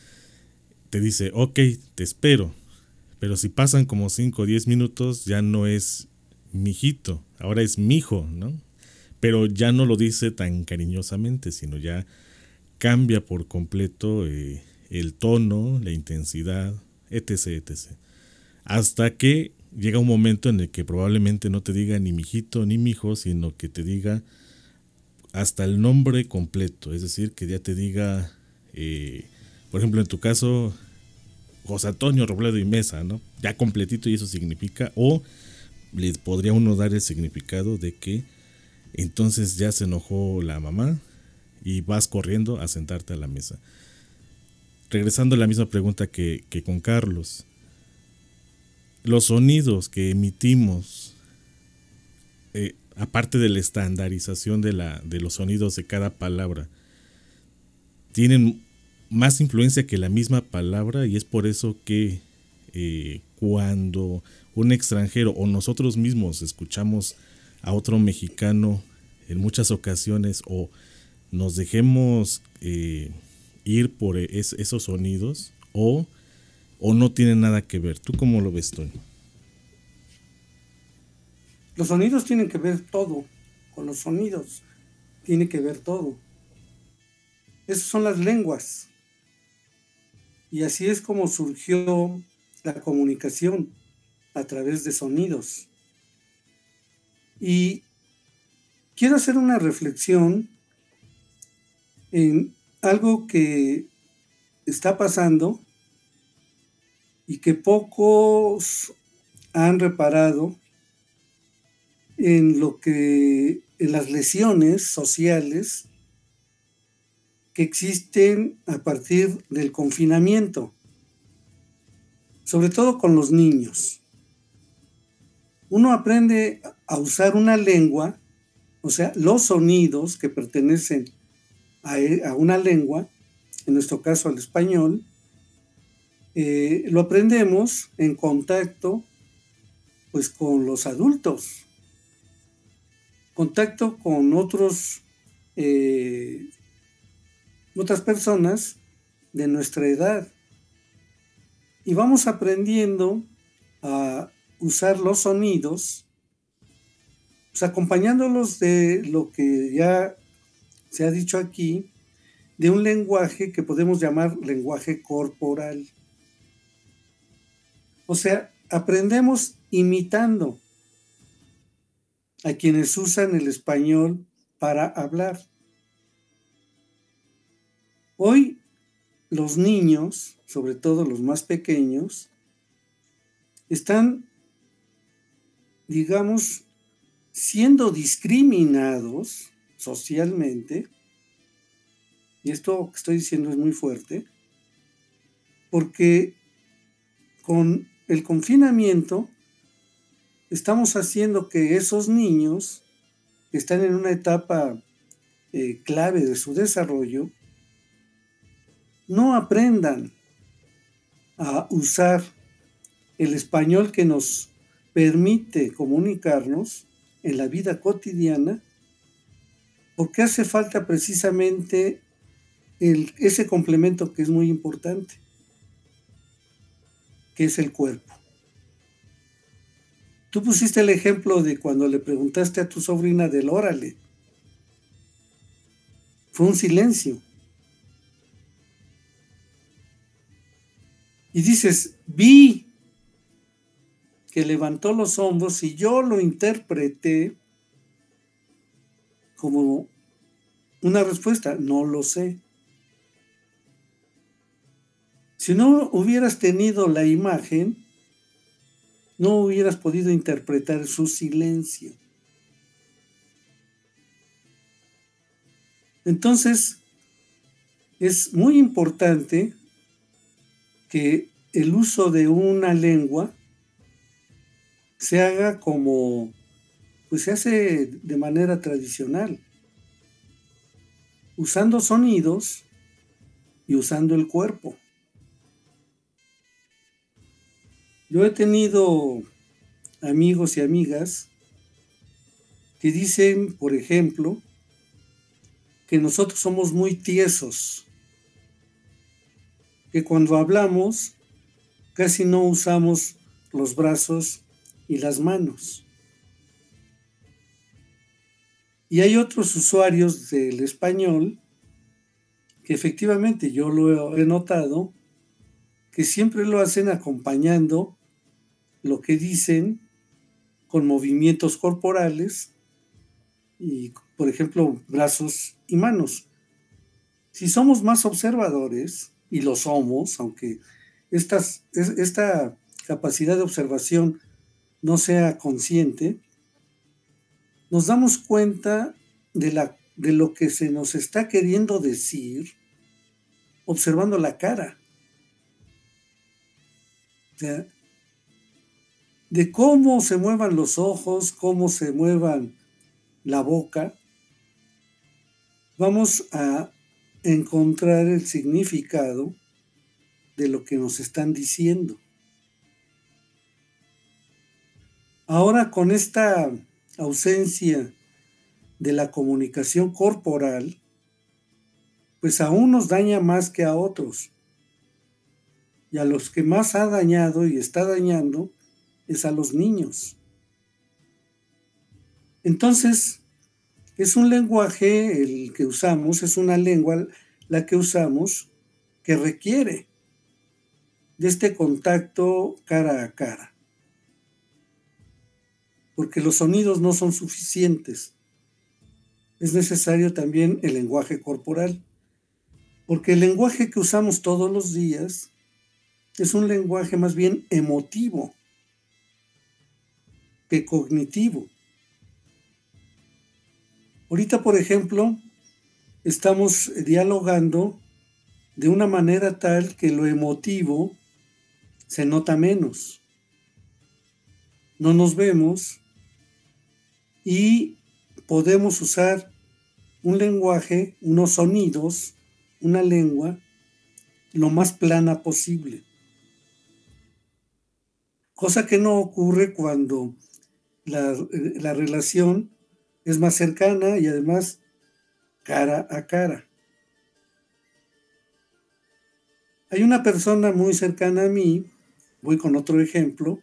te dice, ok, te espero. Pero si pasan como cinco o diez minutos, ya no es mijito, ahora es mijo, ¿no? Pero ya no lo dice tan cariñosamente, sino ya cambia por completo eh, el tono, la intensidad, etcétera, etcétera. Hasta que llega un momento en el que probablemente no te diga ni mijito ni mijo, sino que te diga hasta el nombre completo. Es decir, que ya te diga, eh, por ejemplo, en tu caso, José Antonio Robledo y Mesa, ¿no? Ya completito, y eso significa, o le podría uno dar el significado de que entonces ya se enojó la mamá y vas corriendo a sentarte a la mesa. Regresando a la misma pregunta que, que con Carlos, los sonidos que emitimos, eh, aparte de la estandarización de, la, de los sonidos de cada palabra, tienen más influencia que la misma palabra, y es por eso que eh, cuando un extranjero o nosotros mismos escuchamos a otro mexicano en muchas ocasiones o nos dejemos eh, ir por es, esos sonidos o, o no tienen nada que ver. ¿Tú cómo lo ves, Toño? Los sonidos tienen que ver todo, con los sonidos tiene que ver todo. Esas son las lenguas. Y así es como surgió la comunicación, a través de sonidos. Y quiero hacer una reflexión en algo que está pasando y que pocos han reparado en lo que, en las lesiones sociales que existen a partir del confinamiento, sobre todo con los niños. Uno aprende a usar una lengua, o sea, los sonidos que pertenecen a, a una lengua, en nuestro caso al español, eh, lo aprendemos en contacto pues con los adultos, contacto con otros eh, otras personas de nuestra edad, y vamos aprendiendo a usar los sonidos, pues acompañándolos de lo que ya se ha dicho aquí, de un lenguaje que podemos llamar lenguaje corporal. O sea, aprendemos imitando a quienes usan el español para hablar. Hoy los niños, sobre todo los más pequeños, están, digamos, siendo discriminados socialmente, y esto que estoy diciendo es muy fuerte, porque con el confinamiento estamos haciendo que esos niños que están en una etapa eh, clave de su desarrollo no aprendan a usar el español que nos permite comunicarnos en la vida cotidiana, porque hace falta precisamente el, ese complemento que es muy importante, que es el cuerpo. Tú pusiste el ejemplo de cuando le preguntaste a tu sobrina del órale. Fue un silencio. Y dices, vi que levantó los hombros y yo lo interpreté como una respuesta, no lo sé. Si no hubieras tenido la imagen, no hubieras podido interpretar su silencio. Entonces, es muy importante que el uso de una lengua se haga como, pues se hace de manera tradicional, usando sonidos y usando el cuerpo. Yo he tenido amigos y amigas que dicen, por ejemplo, que nosotros somos muy tiesos, que cuando hablamos casi no usamos los brazos y las manos. Y hay otros usuarios del español que efectivamente yo lo he notado, que siempre lo hacen acompañando lo que dicen con movimientos corporales y, por ejemplo, brazos y manos. Si somos más observadores, y lo somos, aunque estas, esta capacidad de observación no sea consciente, nos damos cuenta de, la, de lo que se nos está queriendo decir observando la cara. O sea, de cómo se muevan los ojos, cómo se muevan la boca, vamos a encontrar el significado de lo que nos están diciendo. Ahora, con esta ausencia de la comunicación corporal, pues a unos daña más que a otros. Y a los que más ha dañado y está dañando es a los niños. Entonces, es un lenguaje el que usamos, es una lengua la que usamos que requiere de este contacto cara a cara. Porque los sonidos no son suficientes. Es necesario también el lenguaje corporal. Porque el lenguaje que usamos todos los días es un lenguaje más bien emotivo que cognitivo. Ahorita, por ejemplo, estamos dialogando de una manera tal que lo emotivo se nota menos. No nos vemos y podemos usar un lenguaje, unos sonidos, una lengua, lo más plana posible. Cosa que no ocurre cuando la, la relación es más cercana y además cara a cara. Hay una persona muy cercana a mí, voy con otro ejemplo,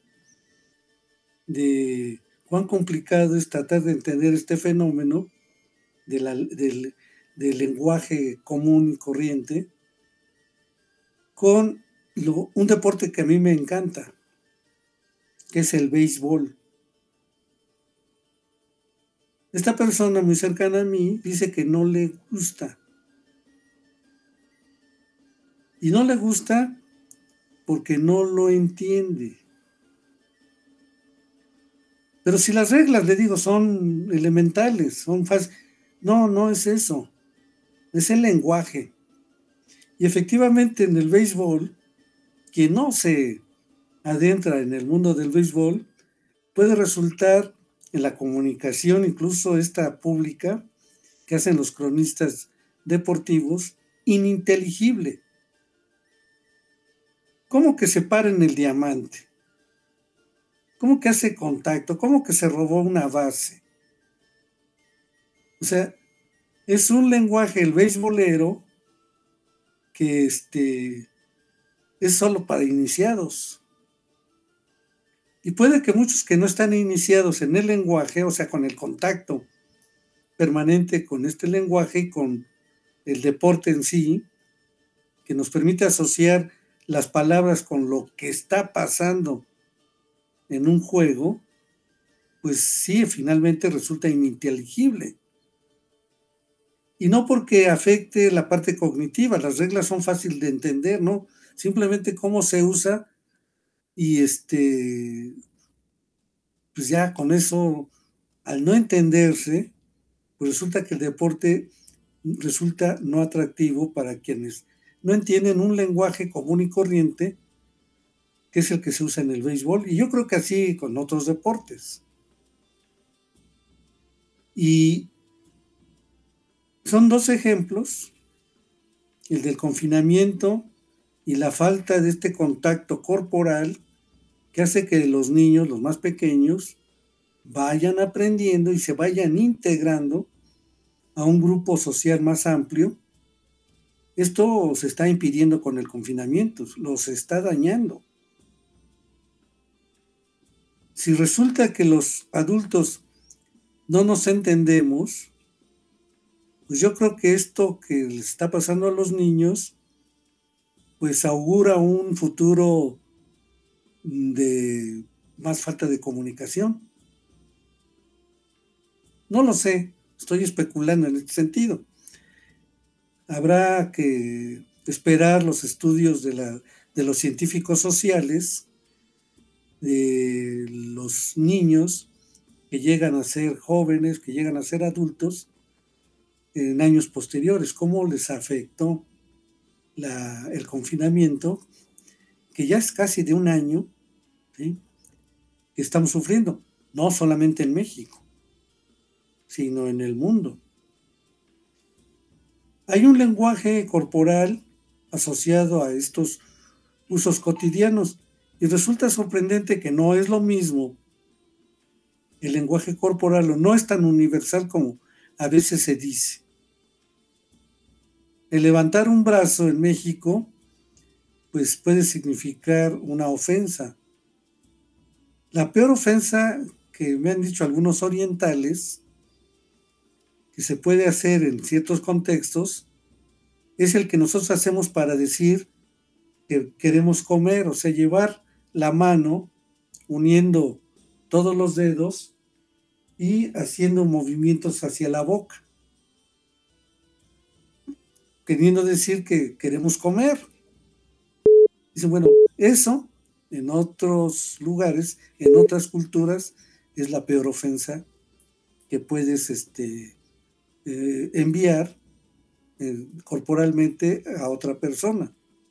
de cuán complicado es tratar de entender este fenómeno de la, del, del lenguaje común y corriente con lo, un deporte que a mí me encanta, que es el béisbol. Esta persona muy cercana a mí dice que no le gusta. Y no le gusta porque no lo entiende. Pero si las reglas, le digo, son elementales, son fáciles. No, no es eso. Es el lenguaje. Y efectivamente en el béisbol, quien no se adentra en el mundo del béisbol, puede resultar en la comunicación, incluso esta pública, que hacen los cronistas deportivos, ininteligible. ¿Cómo que separen el diamante? ¿Cómo que hace contacto? ¿Cómo que se robó una base? O sea, es un lenguaje, el beisbolero, que este, es solo para iniciados. Y puede que muchos que no están iniciados en el lenguaje, o sea, con el contacto permanente con este lenguaje y con el deporte en sí, que nos permite asociar las palabras con lo que está pasando en un juego, pues sí, finalmente resulta ininteligible. Y no porque afecte la parte cognitiva, las reglas son fáciles de entender, ¿no? Simplemente cómo se usa y este, pues ya con eso, al no entenderse, pues resulta que el deporte resulta no atractivo para quienes no entienden un lenguaje común y corriente, que es el que se usa en el béisbol, y yo creo que así con otros deportes. Y son dos ejemplos, el del confinamiento y la falta de este contacto corporal que hace que los niños, los más pequeños, vayan aprendiendo y se vayan integrando a un grupo social más amplio. Esto se está impidiendo con el confinamiento, los está dañando. Si resulta que los adultos no nos entendemos, pues yo creo que esto que les está pasando a los niños, pues augura un futuro de más falta de comunicación. No lo sé, estoy especulando en este sentido. Habrá que esperar los estudios de, la, de los científicos sociales, de los niños que llegan a ser jóvenes, que llegan a ser adultos en años posteriores, cómo les afectó la, el confinamiento, que ya es casi de un año, ¿sí?, que estamos sufriendo, no solamente en México, sino en el mundo. Hay un lenguaje corporal asociado a estos usos cotidianos y resulta sorprendente que no es lo mismo el lenguaje corporal, o no es tan universal como a veces se dice. El levantar un brazo en México, pues puede significar una ofensa. La peor ofensa que me han dicho algunos orientales, que se puede hacer en ciertos contextos, es el que nosotros hacemos para decir que queremos comer, o sea, llevar la mano uniendo todos los dedos y haciendo movimientos hacia la boca, queriendo decir que queremos comer. Dicen, bueno, Eso, en otros lugares, en otras culturas, es la peor ofensa que puedes este, eh, enviar eh, corporalmente a otra persona.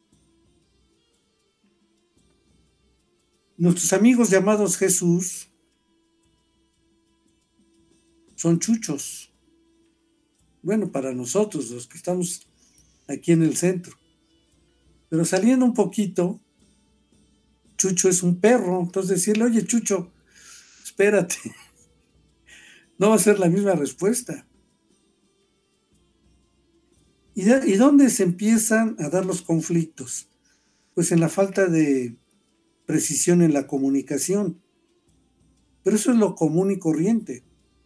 Nuestros amigos llamados Jesús son chuchos. Bueno, para nosotros, los que estamos aquí en el centro. Pero saliendo un poquito, Chucho es un perro. Entonces decirle, oye, Chucho, espérate. No va a ser la misma respuesta. ¿Y, de, ¿Y dónde se empiezan a dar los conflictos? Pues en la falta de precisión en la comunicación. Pero eso es lo común y corriente.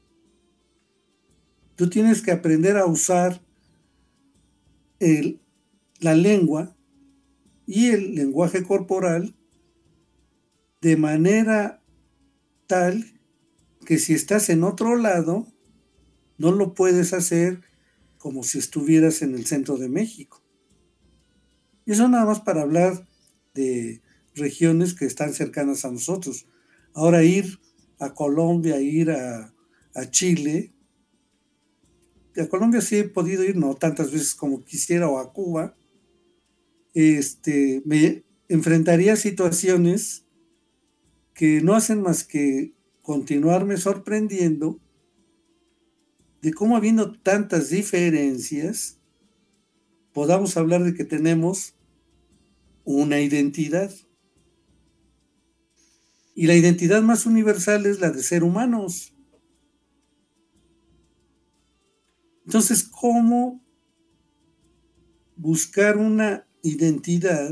Tú tienes que aprender a usar el, la lengua y el lenguaje corporal de manera tal que si estás en otro lado, no lo puedes hacer como si estuvieras en el centro de México. Y eso nada más para hablar de regiones que están cercanas a nosotros. Ahora ir a Colombia, ir a, a Chile. A Colombia sí he podido ir, no tantas veces como quisiera, o a Cuba. Este, me enfrentaría a situaciones que no hacen más que continuarme sorprendiendo de cómo, habiendo tantas diferencias, podamos hablar de que tenemos una identidad. Y la identidad más universal es la de ser humanos. Entonces, ¿cómo buscar una identidad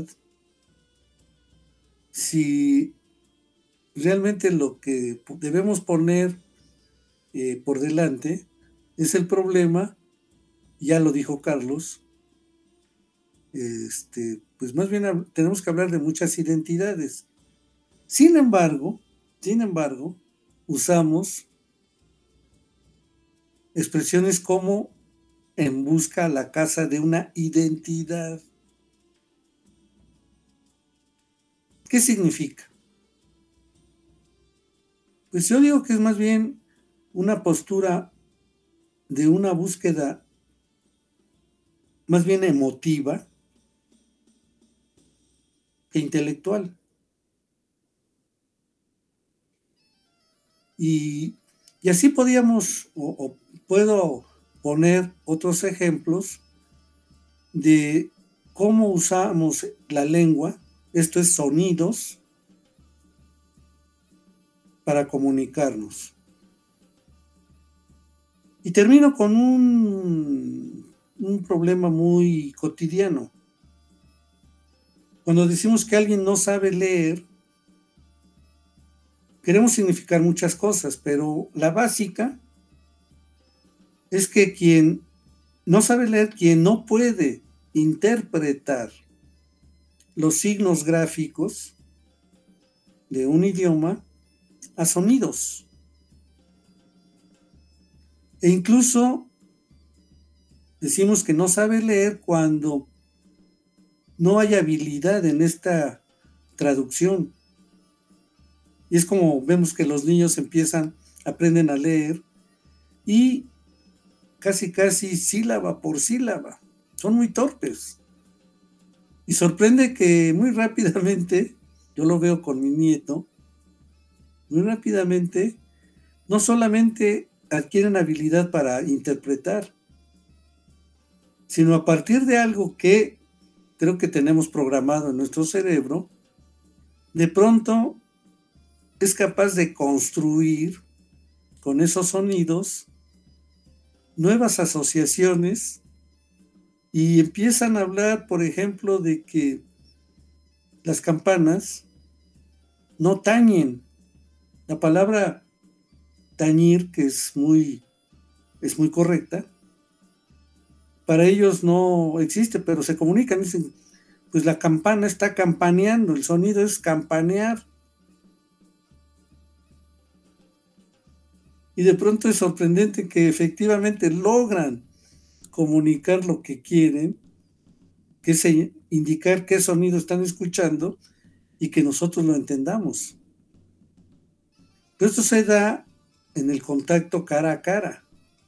si realmente lo que debemos poner eh, por delante es el problema? Ya lo dijo Carlos, este, pues más bien tenemos que hablar de muchas identidades. Sin embargo, sin embargo, usamos expresiones como en busca a la casa de una identidad. ¿Qué significa? Pues yo digo que es más bien una postura de una búsqueda más bien emotiva que intelectual. Y, y así podíamos, o, o puedo poner otros ejemplos de cómo usamos la lengua, esto es sonidos, para comunicarnos. Y termino con un, un problema muy cotidiano. Cuando decimos que alguien no sabe leer, queremos significar muchas cosas, pero la básica es que quien no sabe leer, quien no puede interpretar los signos gráficos de un idioma a sonidos. E incluso decimos que no sabe leer cuando no hay habilidad en esta traducción. Y es como vemos que los niños empiezan, aprenden a leer y casi casi sílaba por sílaba. Son muy torpes. Y sorprende que muy rápidamente, yo lo veo con mi nieto, muy rápidamente, no solamente adquieren habilidad para interpretar, sino a partir de algo que creo que tenemos programado en nuestro cerebro, de pronto es capaz de construir con esos sonidos nuevas asociaciones y empiezan a hablar, por ejemplo, de que las campanas no tañen. La palabra tañir, que es muy, es muy correcta, para ellos no existe, pero se comunican, dicen, pues la campana está campaneando, el sonido es campanear. Y de pronto es sorprendente que efectivamente logran comunicar lo que quieren, que es indicar qué sonido están escuchando, y que nosotros lo entendamos. Pero esto se da en el contacto cara a cara.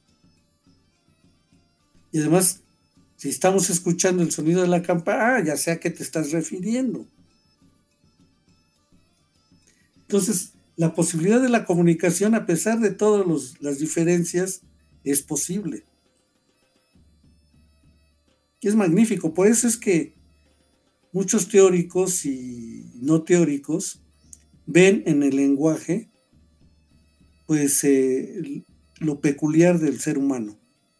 Y además, si estamos escuchando el sonido de la campana, ah, ya sé a qué te estás refiriendo. Entonces, la posibilidad de la comunicación, a pesar de todas los, las diferencias, es posible. Y es magnífico. Por eso es que muchos teóricos y no teóricos ven en el lenguaje pues eh, lo peculiar del ser humano.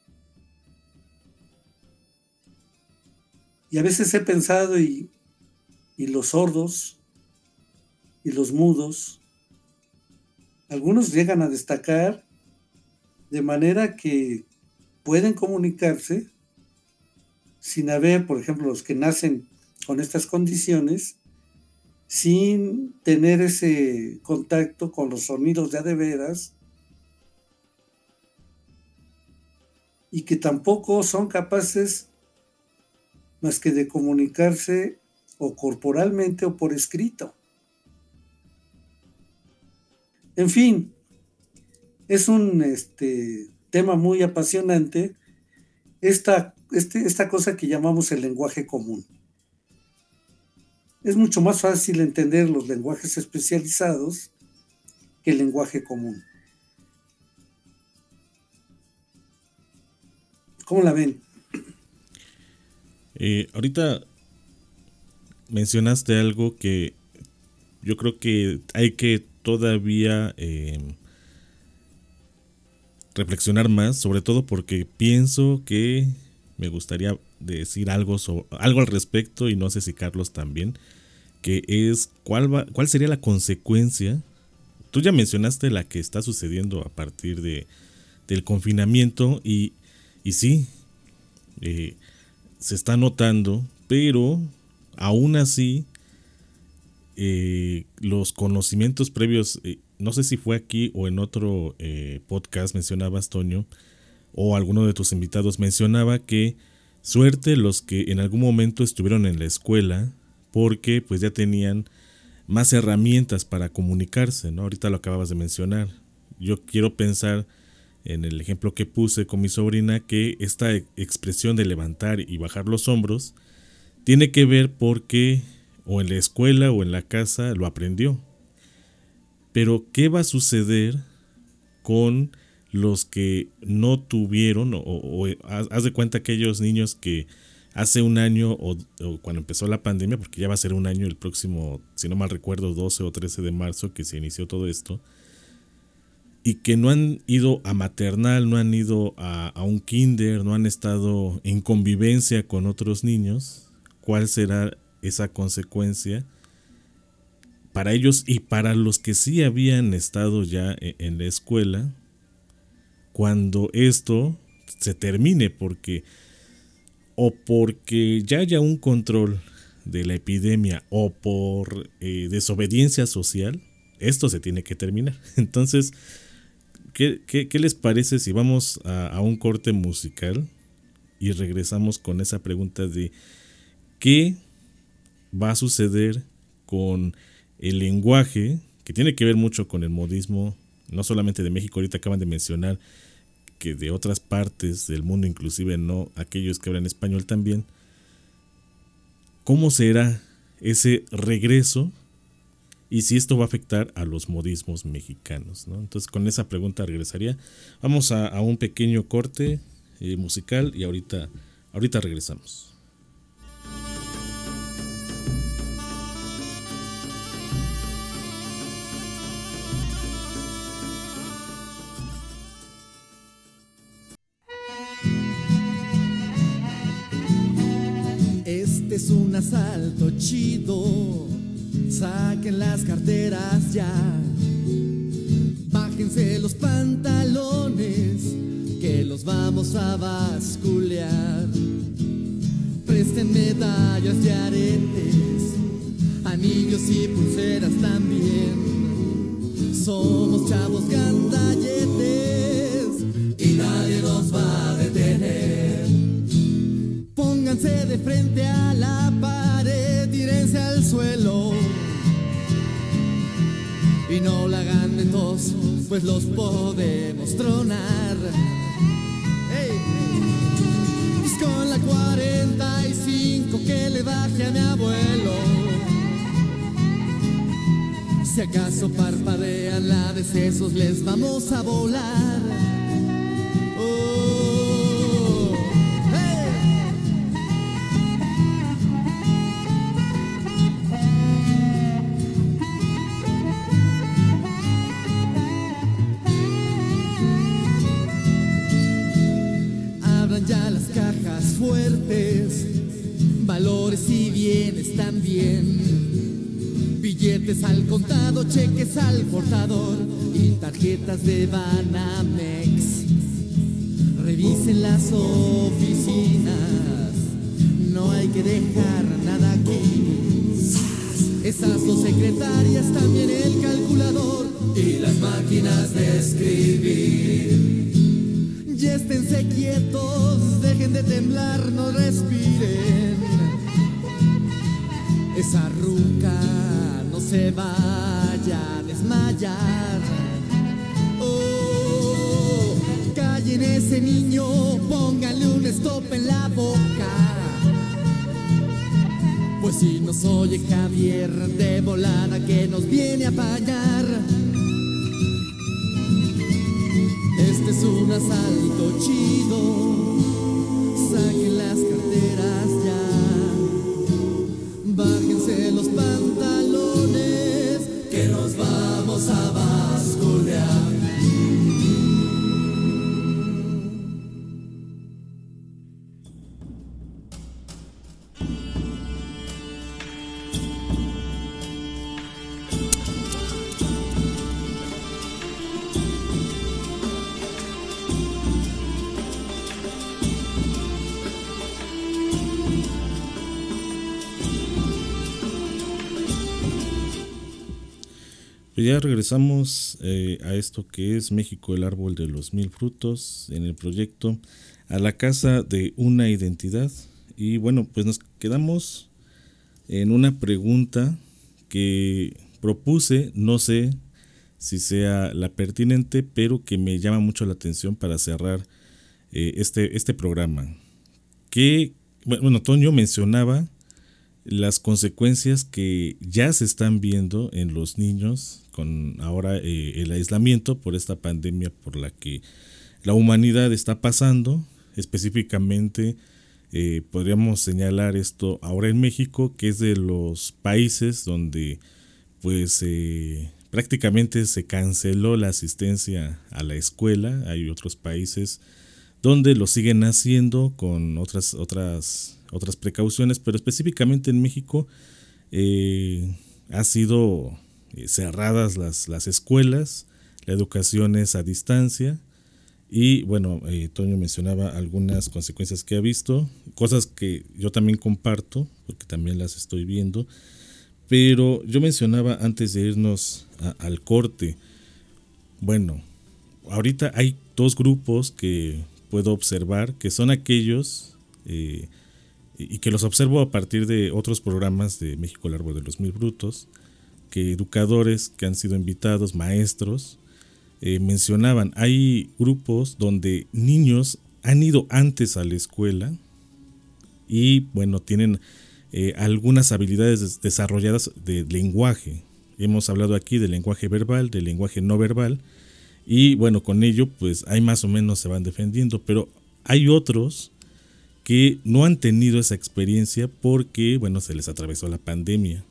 Y a veces he pensado y, y los sordos y los mudos, algunos llegan a destacar de manera que pueden comunicarse sin haber, por ejemplo, los que nacen con estas condiciones, sin tener ese contacto con los sonidos de a de veras, y que tampoco son capaces más que de comunicarse o corporalmente o por escrito. En fin, es un este, tema muy apasionante, esta, este, esta cosa que llamamos el lenguaje común. Es mucho más fácil entender los lenguajes especializados que el lenguaje común. ¿Cómo la ven? Eh, ahorita mencionaste algo que yo creo que hay que todavía eh, reflexionar más, sobre todo porque pienso que me gustaría decir algo, sobre, algo al respecto, y no sé si Carlos también, que es cuál, va, cuál sería la consecuencia. Tú ya mencionaste la que está sucediendo a partir de, del confinamiento y, y sí, eh, se está notando, pero aún así eh, los conocimientos previos, eh, no sé si fue aquí o en otro eh, podcast mencionabas, Toño, o alguno de tus invitados mencionaba que suerte los que en algún momento estuvieron en la escuela, porque pues ya tenían más herramientas para comunicarse, ¿no? Ahorita lo acababas de mencionar. Yo quiero pensar en el ejemplo que puse con mi sobrina, que esta expresión de levantar y bajar los hombros tiene que ver porque o en la escuela o en la casa lo aprendió. Pero ¿qué va a suceder con los que no tuvieron, o, o, o haz de cuenta aquellos niños que hace un año o, o cuando empezó la pandemia, porque ya va a ser un año el próximo, si no mal recuerdo, doce o trece de marzo que se inició todo esto, y que no han ido a maternal, no han ido a, a un kinder, no han estado en convivencia con otros niños? ¿Cuál será esa consecuencia para ellos y para los que sí habían estado ya en, en la escuela cuando esto se termine? Porque o porque ya haya un control de la epidemia o por eh, desobediencia social, esto se tiene que terminar. Entonces, ¿qué, qué, qué les parece si vamos a, a un corte musical y regresamos con esa pregunta de qué va a suceder con el lenguaje, que tiene que ver mucho con el modismo, no solamente de México? Ahorita acaban de mencionar que de otras partes del mundo, inclusive no aquellos que hablan español también. ¿Cómo será ese regreso? Y si esto va a afectar a los modismos mexicanos, ¿no? Entonces, con esa pregunta regresaría. Vamos a, a un pequeño corte eh, musical y ahorita, ahorita regresamos. Este es un asalto chido, saquen las carteras ya, bájense los pantalones, que los vamos a basculear. Presten medallas y aretes, anillos y pulseras también. Somos chavos gandalletes y nadie nos va a detener. Pónganse de frente a la pared, tírense al suelo y no la hagan de tos, pues los podemos tronar. Hey. Pues con la cuarenta y cinco que le baje a mi abuelo, si acaso parpadean la de sesos, les vamos a volar. Oh, hey. Abran ya las cajas fuertes, valores y bienes también. Billetes al contado, cheques al portador y tarjetas de Banamex. Revisen las oficinas, no hay que dejar nada aquí. Esas dos secretarias, también el calculador y las máquinas de escribir. Ya esténse quietos, dejen de temblar, no respiren. Esa ruca no se vaya a desmayar. Oh, callen ese niño, pónganle un stop en la boca. Pues si nos oye Javier de volada que nos viene a apañar. Este es un asalto chido, saquen las carteras ya. Bájense los pantalones, que nos vamos a basculear. Ya regresamos eh, a esto que es México, el árbol de los mil frutos, en el proyecto A la casa de una identidad. Y bueno, pues nos quedamos en una pregunta que propuse, no sé si sea la pertinente, pero que me llama mucho la atención para cerrar eh, este, este programa. Que, bueno, Toño mencionaba las consecuencias que ya se están viendo en los niños con ahora eh, el aislamiento por esta pandemia por la que la humanidad está pasando. Específicamente eh, podríamos señalar esto ahora en México, que es de los países donde pues eh, prácticamente se canceló la asistencia a la escuela. Hay otros países donde lo siguen haciendo con otras otras otras precauciones, pero específicamente en México eh, ha sido eh, cerradas las, las escuelas, la educación es a distancia y bueno, eh, Toño mencionaba algunas consecuencias que ha visto, cosas que yo también comparto porque también las estoy viendo, pero yo mencionaba antes de irnos a, al corte, bueno, ahorita hay dos grupos que puedo observar que son aquellos eh, y que los observo a partir de otros programas de México, el árbol de los mil frutos, que educadores que han sido invitados, maestros, eh, mencionaban, hay grupos donde niños han ido antes a la escuela y bueno, tienen eh, algunas habilidades desarrolladas de lenguaje. Hemos hablado aquí del lenguaje verbal, del lenguaje no verbal y bueno, con ello pues ahí más o menos se van defendiendo, pero hay otros que no han tenido esa experiencia porque, bueno, se les atravesó la pandemia.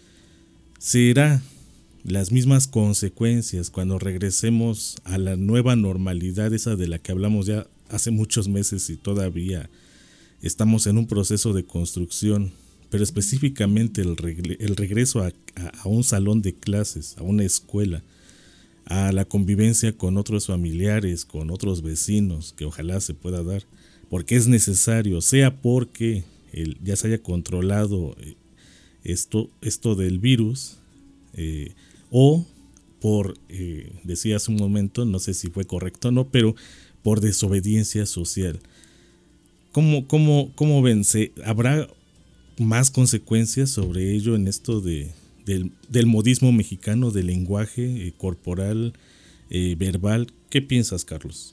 ¿Será las mismas consecuencias cuando regresemos a la nueva normalidad, esa de la que hablamos ya hace muchos meses y todavía estamos en un proceso de construcción, pero específicamente el, regre- el regreso a, a, a un salón de clases, a una escuela, a la convivencia con otros familiares, con otros vecinos, que ojalá se pueda dar? Porque es necesario, sea porque el, ya se haya controlado esto, esto del virus, eh, o por, eh, decía hace un momento, no sé si fue correcto o no, pero por desobediencia social. ¿Cómo, cómo, cómo ven? ¿Se, ¿Habrá más consecuencias sobre ello en esto de, del, del modismo mexicano, del lenguaje eh, corporal, eh, verbal. ¿Qué piensas, Carlos?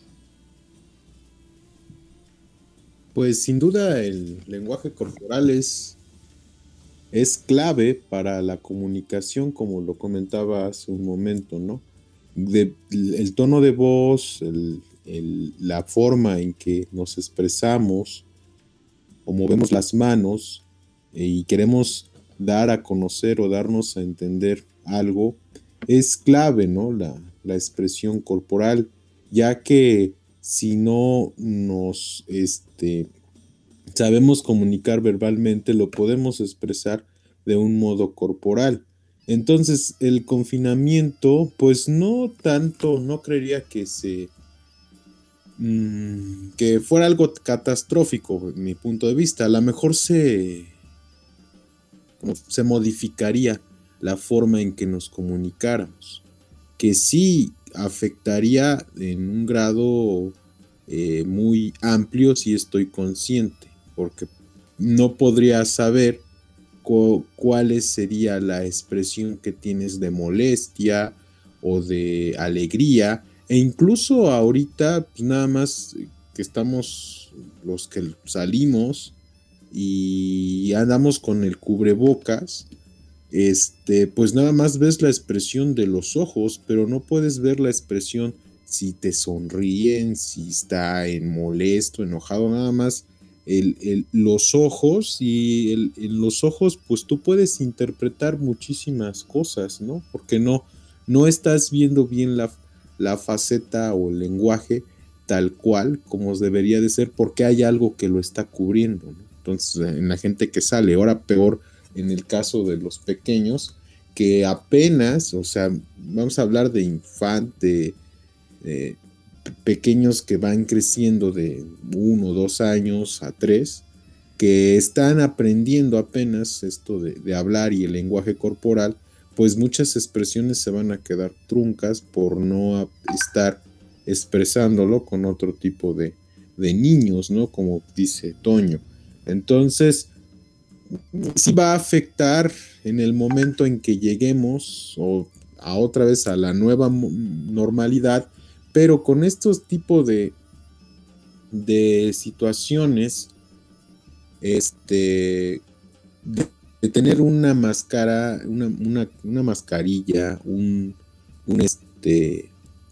Pues sin duda el lenguaje corporal es, es clave para la comunicación, como lo comentaba hace un momento, ¿no? De, el tono de voz, el, el, la forma en que nos expresamos o movemos las manos eh, y queremos dar a conocer o darnos a entender algo, es clave, ¿no? La, la expresión corporal, ya que si no nos este, sabemos comunicar verbalmente, lo podemos expresar de un modo corporal. Entonces, el confinamiento, pues no tanto, no creería que se mmm, que fuera algo catastrófico, en mi punto de vista. A lo mejor se, se modificaría la forma en que nos comunicáramos, que sí afectaría en un grado eh, muy amplio, si estoy consciente, porque no podría saber cuál sería la expresión que tienes de molestia o de alegría, e incluso ahorita pues nada más que estamos los que salimos y andamos con el cubrebocas, este, pues nada más ves la expresión de los ojos, pero no puedes ver la expresión si te sonríen, si está en molesto, enojado, nada más El, el, los ojos, y el, en los ojos pues tú puedes interpretar muchísimas cosas, ¿no? Porque no, no estás viendo bien la, la faceta o el lenguaje tal cual como debería de ser, porque hay algo que lo está cubriendo, ¿no? Entonces en la gente que sale, ahora peor en el caso de los pequeños, que apenas, o sea, vamos a hablar de infante, eh, pequeños que van creciendo de uno, dos años a tres, que están aprendiendo apenas esto de, de hablar y el lenguaje corporal, pues muchas expresiones se van a quedar truncas por no estar expresándolo con otro tipo de, de niños, ¿no? Como dice Toño. Entonces, sí va a afectar en el momento en que lleguemos o a otra vez a la nueva normalidad, pero con estos tipos de, de situaciones, este, de, de tener una máscara, una, una, una mascarilla, un, un, este,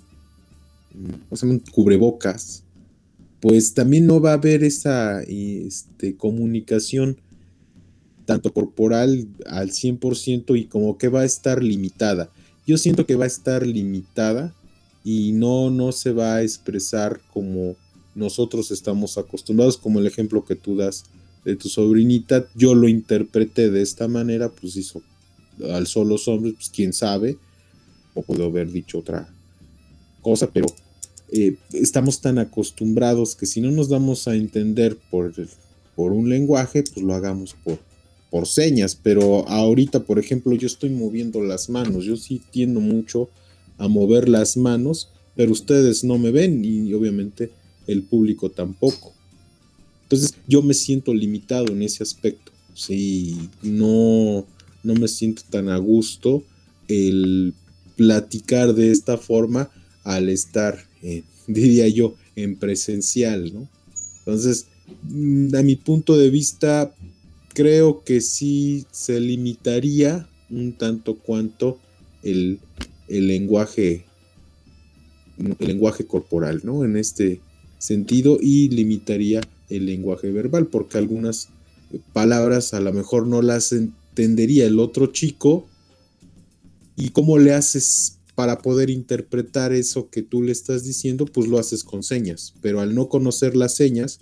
un cubrebocas, pues también no va a haber esa este, comunicación tanto corporal al cien por ciento y como que va a estar limitada. Yo siento que va a estar limitada y no, no se va a expresar como nosotros estamos acostumbrados, como el ejemplo que tú das de tu sobrinita. Yo lo interpreté de esta manera, pues hizo, alzó los hombros, pues quién sabe, o puedo haber dicho otra cosa, pero eh, estamos tan acostumbrados que si no nos damos a entender por, por un lenguaje, pues lo hagamos por, por señas. Pero ahorita, por ejemplo, yo estoy moviendo las manos, yo sí tiendo mucho a mover las manos, pero ustedes no me ven y obviamente el público tampoco. Entonces yo me siento limitado en ese aspecto. Sí, no, no me siento tan a gusto el platicar de esta forma al estar, eh, diría yo, en presencial, ¿no? Entonces, a mi punto de vista, creo que sí se limitaría un tanto cuanto el el lenguaje el lenguaje corporal, ¿no? En este sentido, y limitaría el lenguaje verbal, porque algunas palabras a lo mejor no las entendería el otro chico, y cómo le haces para poder interpretar eso que tú le estás diciendo, pues lo haces con señas, pero al no conocer las señas,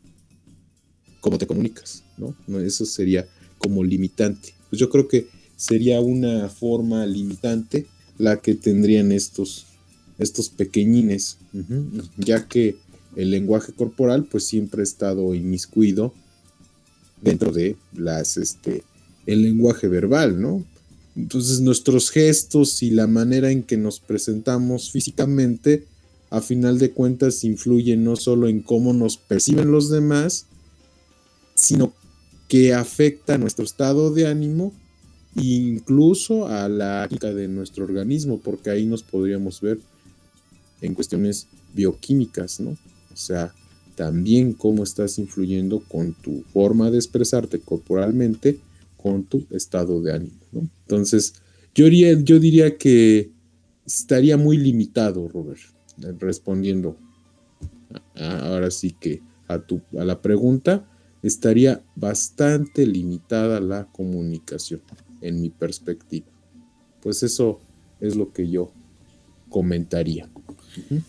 ¿cómo te comunicas? ¿No? Eso sería como limitante. Pues yo creo que sería una forma limitante la que tendrían estos, estos pequeñines, uh-huh, ya que el lenguaje corporal pues siempre ha estado inmiscuido dentro de las, este, el lenguaje verbal, ¿no? Entonces nuestros gestos y la manera en que nos presentamos físicamente, a final de cuentas, influyen no solo en cómo nos perciben los demás, sino que afecta nuestro estado de ánimo incluso a la química de nuestro organismo, porque ahí nos podríamos ver en cuestiones bioquímicas, ¿no? O sea, también cómo estás influyendo con tu forma de expresarte corporalmente, con tu estado de ánimo, ¿no? Entonces, yo diría, yo diría que estaría muy limitado, Robert, respondiendo a, ahora sí que a, tu, a la pregunta, estaría bastante limitada la comunicación, en mi perspectiva. Pues eso es lo que yo comentaría. Uh-huh.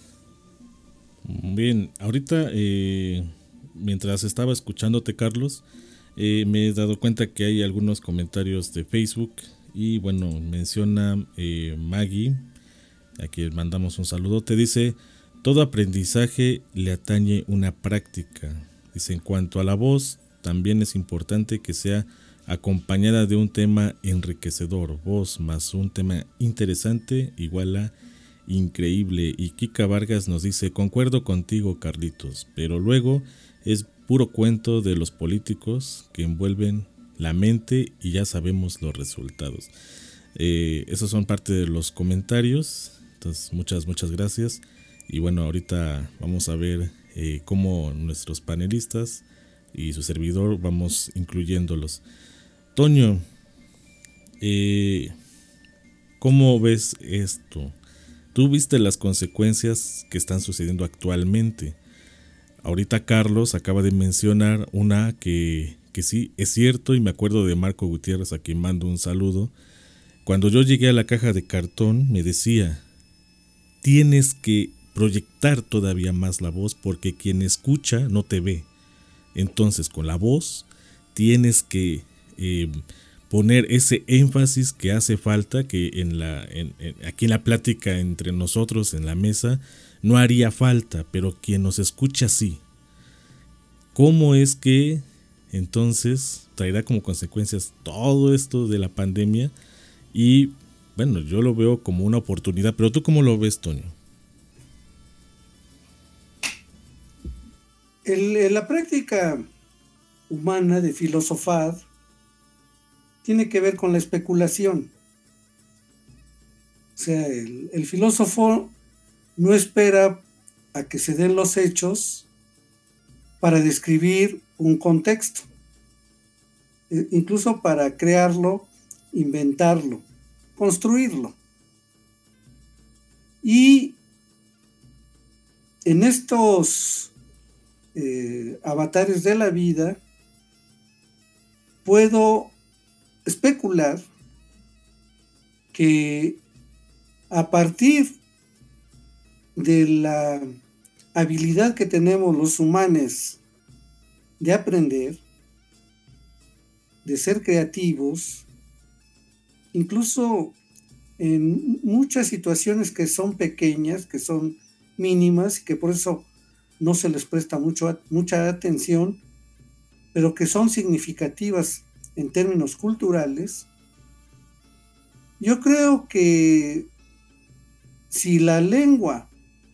Bien, ahorita eh, mientras estaba escuchándote, Carlos, eh, me he dado cuenta que hay algunos comentarios de Facebook y bueno, menciona eh, Maggie, a quien mandamos un saludo, te dice: todo aprendizaje le atañe una práctica. Dice, en cuanto a la voz, también es importante que sea acompañada de un tema enriquecedor. Voz más un tema interesante igual a increíble. Y Kika Vargas nos dice: concuerdo contigo, Carlitos, pero luego es puro cuento de los políticos que envuelven la mente y ya sabemos los resultados. Eh, esos son parte de los comentarios. Entonces, muchas, muchas gracias. Y bueno, ahorita vamos a ver eh, cómo nuestros panelistas y su servidor vamos incluyéndolos. Toño, eh, ¿cómo ves esto? Tú viste las consecuencias que están sucediendo actualmente. Ahorita Carlos acaba de mencionar una que, que sí es cierto, y me acuerdo de Marco Gutiérrez, a quien mando un saludo. Cuando yo llegué a la caja de cartón me decía: tienes que proyectar todavía más la voz porque quien escucha no te ve. Entonces con la voz tienes que eh, poner ese énfasis que hace falta, que en la, en, en, aquí en la plática entre nosotros en la mesa no haría falta, pero quien nos escucha sí. ¿Cómo es que entonces traerá como consecuencias todo esto de la pandemia? Y bueno, yo lo veo como una oportunidad, pero ¿tú cómo lo ves, Toño? El, la práctica humana de filosofar tiene que ver con la especulación. O sea, el, el filósofo no espera a que se den los hechos para describir un contexto, incluso para crearlo, inventarlo, construirlo. Y en estos eh, avatares de la vida puedo especular que a partir de la habilidad que tenemos los humanos de aprender, de ser creativos, incluso en muchas situaciones que son pequeñas, que son mínimas y que por eso no se les presta mucho, mucha atención, pero que son significativas en términos culturales. Yo creo que si la lengua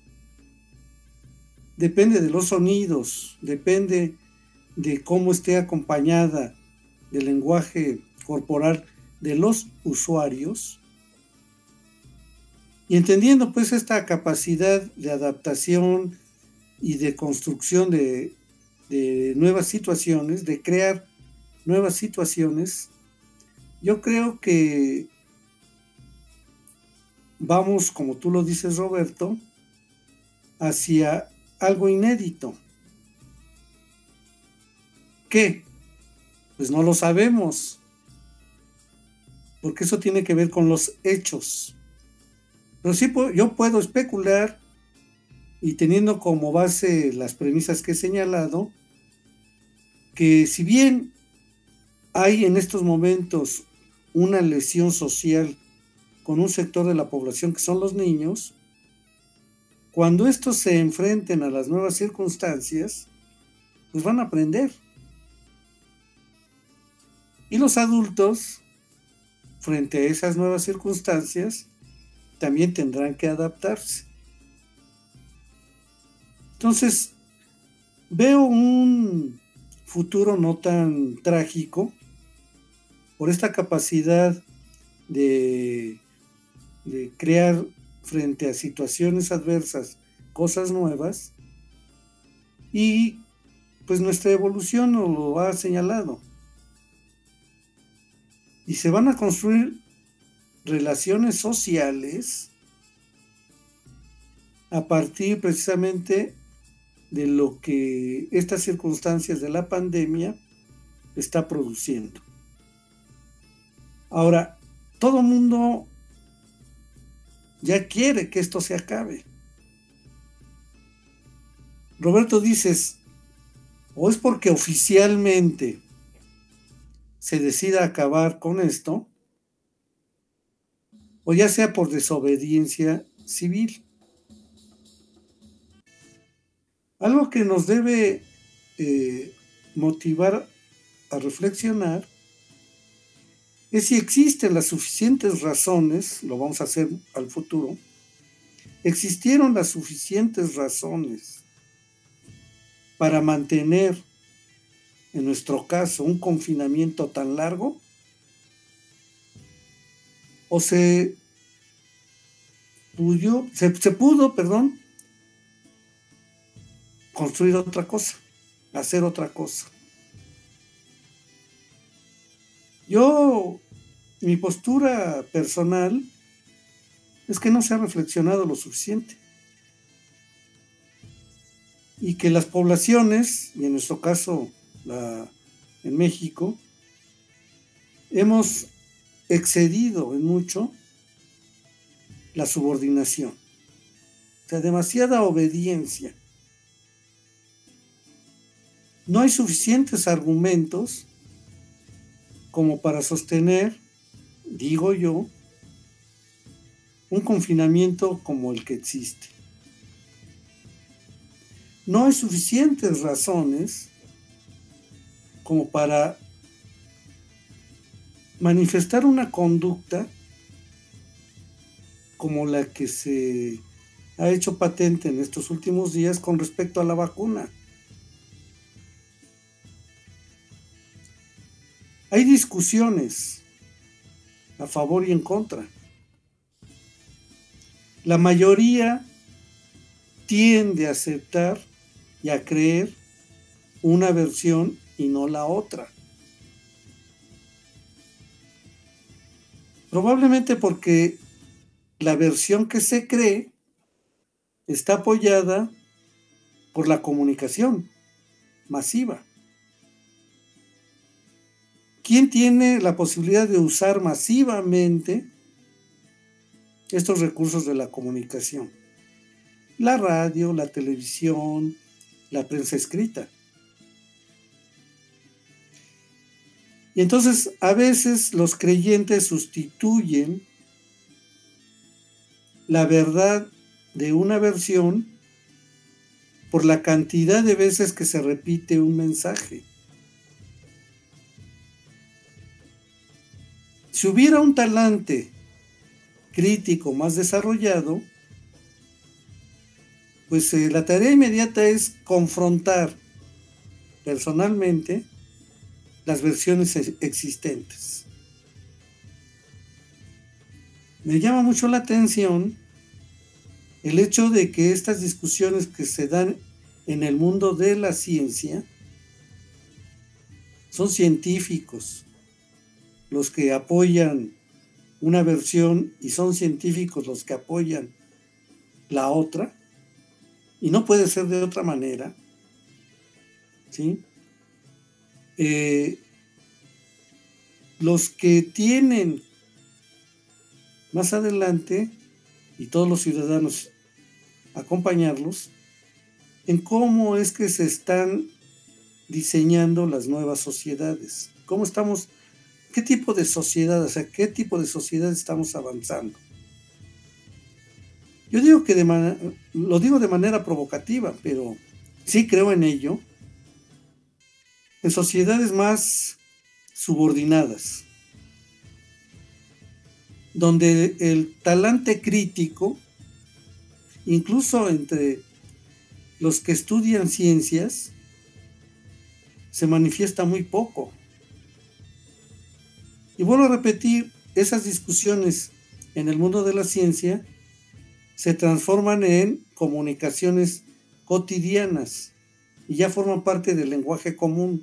depende de los sonidos, depende de cómo esté acompañada del lenguaje corporal de los usuarios, y entendiendo pues esta capacidad de adaptación y de construcción de, de nuevas situaciones, de crear nuevas situaciones, yo creo que vamos, como tú lo dices, Roberto, hacia algo inédito. ¿Qué? Pues no lo sabemos, porque eso tiene que ver con los hechos. Pero sí yo puedo especular, y teniendo como base las premisas que he señalado, que si bien hay en estos momentos una lesión social con un sector de la población que son los niños, cuando estos se enfrenten a las nuevas circunstancias, pues van a aprender. Y los adultos, frente a esas nuevas circunstancias, también tendrán que adaptarse. Entonces, veo un futuro no tan trágico, por esta capacidad de, de crear frente a situaciones adversas cosas nuevas, y pues nuestra evolución nos lo ha señalado. Y se van a construir relaciones sociales a partir precisamente de lo que estas circunstancias de la pandemia está produciendo. Ahora, todo el mundo ya quiere que esto se acabe. Roberto, dices, o es porque oficialmente se decida acabar con esto, o ya sea por desobediencia civil. Algo que nos debe eh, motivar a reflexionar es si existen las suficientes razones, lo vamos a hacer al futuro, existieron las suficientes razones para mantener, en nuestro caso, un confinamiento tan largo, o se pudo, se, se pudo, perdón, construir otra cosa, hacer otra cosa. Yo, mi postura personal es que no se ha reflexionado lo suficiente. Y que las poblaciones, y en nuestro caso la, en México, hemos excedido en mucho la subordinación. O sea, demasiada obediencia. No hay suficientes argumentos como para sostener, digo yo, un confinamiento como el que existe. No hay suficientes razones como para manifestar una conducta como la que se ha hecho patente en estos últimos días con respecto a la vacuna. Hay discusiones a favor y en contra. La mayoría tiende a aceptar y a creer una versión y no la otra. Probablemente porque la versión que se cree está apoyada por la comunicación masiva. ¿Quién tiene la posibilidad de usar masivamente estos recursos de la comunicación? La radio, la televisión, la prensa escrita. Y entonces a veces los creyentes sustituyen la verdad de una versión por la cantidad de veces que se repite un mensaje. Si hubiera un talante crítico más desarrollado, pues eh, la tarea inmediata es confrontar personalmente las versiones existentes. Me llama mucho la atención el hecho de que estas discusiones que se dan en el mundo de la ciencia son científicos los que apoyan una versión y son científicos los que apoyan la otra, y no puede ser de otra manera, ¿sí? Eh, los que tienen más adelante, y todos los ciudadanos acompañarlos, en cómo es que se están diseñando las nuevas sociedades, cómo estamos, qué tipo de sociedad, o sea, qué tipo de sociedad estamos avanzando. Yo digo que de manera, lo digo de manera provocativa, pero sí creo en ello, en sociedades más subordinadas, donde el talante crítico, incluso entre los que estudian ciencias, se manifiesta muy poco. Y vuelvo a repetir, esas discusiones en el mundo de la ciencia se transforman en comunicaciones cotidianas y ya forman parte del lenguaje común.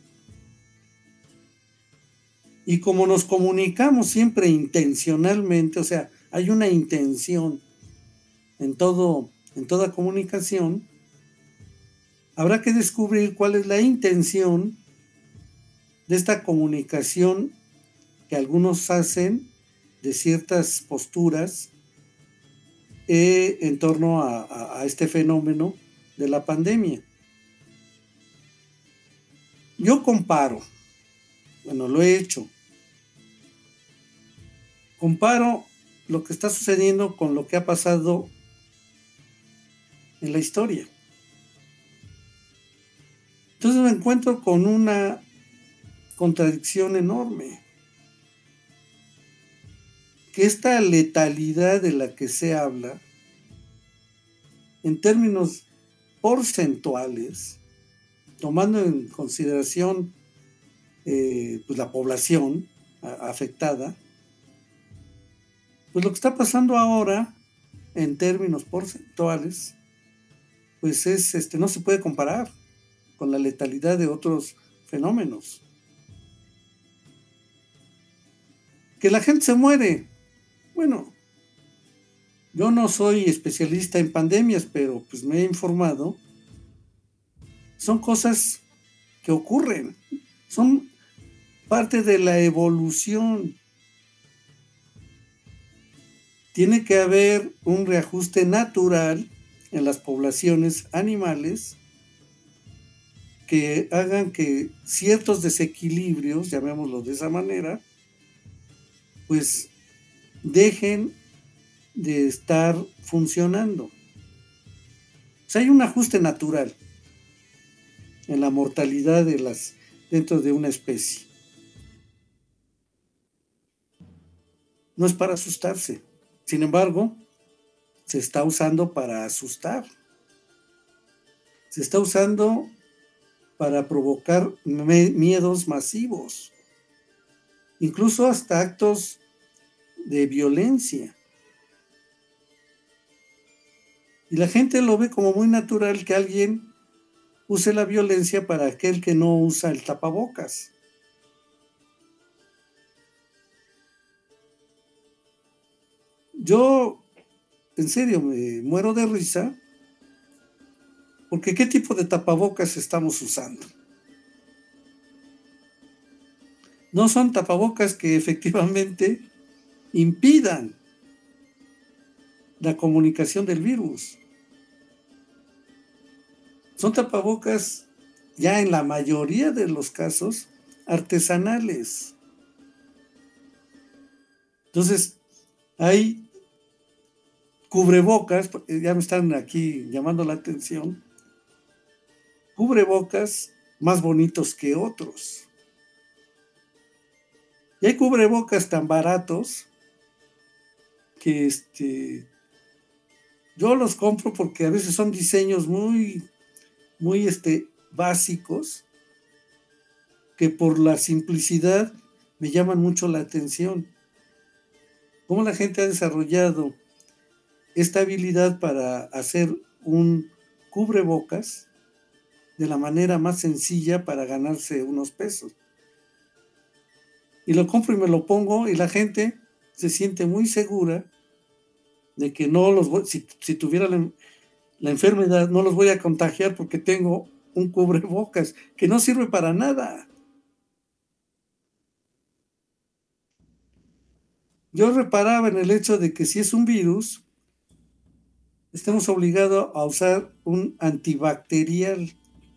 Y como nos comunicamos siempre intencionalmente, o sea, hay una intención en todo, en toda comunicación, habrá que descubrir cuál es la intención de esta comunicación que algunos hacen de ciertas posturas eh, en torno a, a, a este fenómeno de la pandemia. Yo comparo, bueno, lo he hecho, comparo lo que está sucediendo con lo que ha pasado en la historia. Entonces me encuentro con una contradicción enorme. Que esta letalidad de la que se habla, en términos porcentuales, tomando en consideración eh, pues la población a, afectada, pues lo que está pasando ahora, en términos porcentuales, pues es, este, no se puede comparar con la letalidad de otros fenómenos. Que la gente se muere. Bueno, yo no soy especialista en pandemias, pero pues me he informado. Son cosas que ocurren, son parte de la evolución. Tiene que haber un reajuste natural en las poblaciones animales que hagan que ciertos desequilibrios, llamémoslo de esa manera, pues dejen de estar funcionando. O sea, hay un ajuste natural en la mortalidad de las dentro de una especie. No es para asustarse. Sin embargo, se está usando para asustar. Se está usando para provocar me- miedos masivos. Incluso hasta actos de violencia. Y la gente lo ve como muy natural que alguien use la violencia para aquel que no usa el tapabocas. Yo, en serio, me muero de risa, porque ¿qué tipo de tapabocas estamos usando? No son tapabocas que efectivamente impidan la comunicación del virus. Son tapabocas, ya en la mayoría de los casos, artesanales. Entonces, hay cubrebocas, ya me están aquí llamando la atención, cubrebocas más bonitos que otros. Y hay cubrebocas tan baratos que este, yo los compro porque a veces son diseños muy, muy este, básicos que por la simplicidad me llaman mucho la atención. Cómo la gente ha desarrollado esta habilidad para hacer un cubrebocas de la manera más sencilla para ganarse unos pesos. Y lo compro y me lo pongo y la gente se siente muy segura de que no los voy, si, si tuviera la, la enfermedad, no los voy a contagiar porque tengo un cubrebocas que no sirve para nada. Yo reparaba en el hecho de que si es un virus, estamos obligados a usar un antibacterial.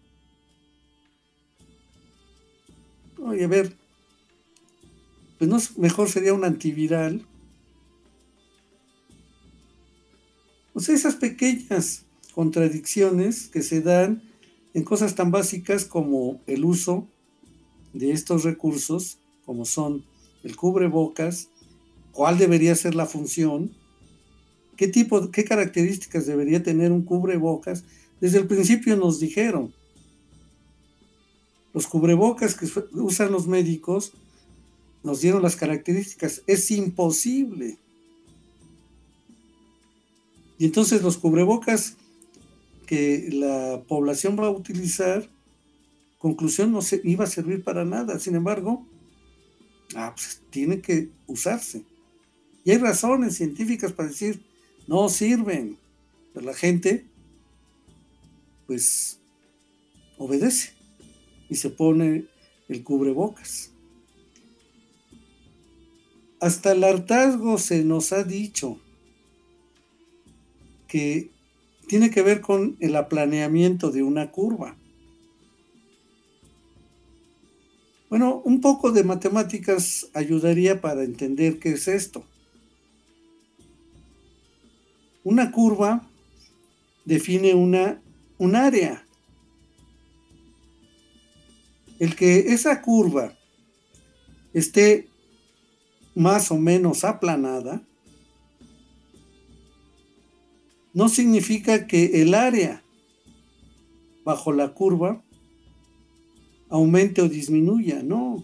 Oye, a ver, pues no, mejor sería un antiviral. O sea, esas pequeñas contradicciones que se dan en cosas tan básicas como el uso de estos recursos, como son el cubrebocas, cuál debería ser la función, qué tipo, qué características debería tener un cubrebocas. Desde el principio nos dijeron, los cubrebocas que usan los médicos nos dieron las características. Es imposible. Y entonces los cubrebocas que la población va a utilizar, conclusión, no se, iba a servir para nada. Sin embargo, ah, pues, tiene que usarse. Y hay razones científicas para decir, no sirven. Pero la gente, pues, obedece y se pone el cubrebocas. Hasta el hartazgo se nos ha dicho que tiene que ver con el aplaneamiento de una curva. Bueno, un poco de matemáticas ayudaría para entender qué es esto. Una curva define una, un área. El que esa curva esté más o menos aplanada no significa que el área bajo la curva aumente o disminuya, no.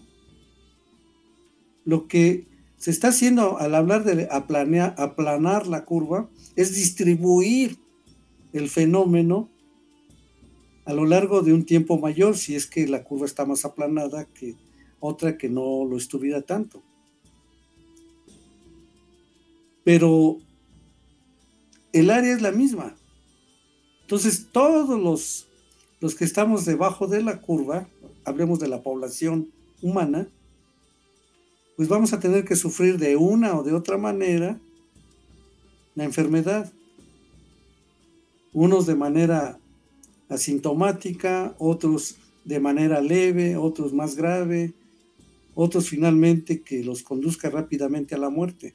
Lo que se está haciendo al hablar de aplanear, aplanar la curva es distribuir el fenómeno a lo largo de un tiempo mayor, si es que la curva está más aplanada que otra que no lo estuviera tanto. Pero el área es la misma. Entonces, todos los, los que estamos debajo de la curva, hablemos de la población humana, pues vamos a tener que sufrir de una o de otra manera la enfermedad. Unos de manera asintomática, otros de manera leve, otros más grave, otros finalmente que los conduzca rápidamente a la muerte.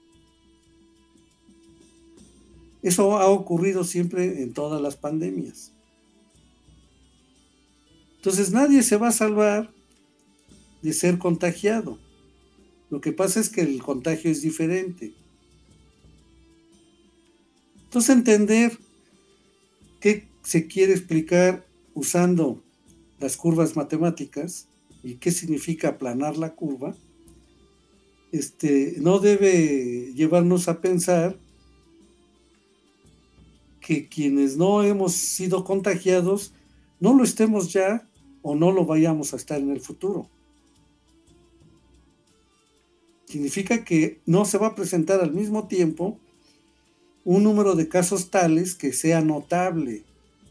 Eso ha ocurrido siempre en todas las pandemias. Entonces nadie se va a salvar de ser contagiado. Lo que pasa es que el contagio es diferente. Entonces entender qué se quiere explicar usando las curvas matemáticas y qué significa aplanar la curva, este, no debe llevarnos a pensar que quienes no hemos sido contagiados no lo estemos ya o no lo vayamos a estar en el futuro. Significa que no se va a presentar al mismo tiempo un número de casos tales que sea notable.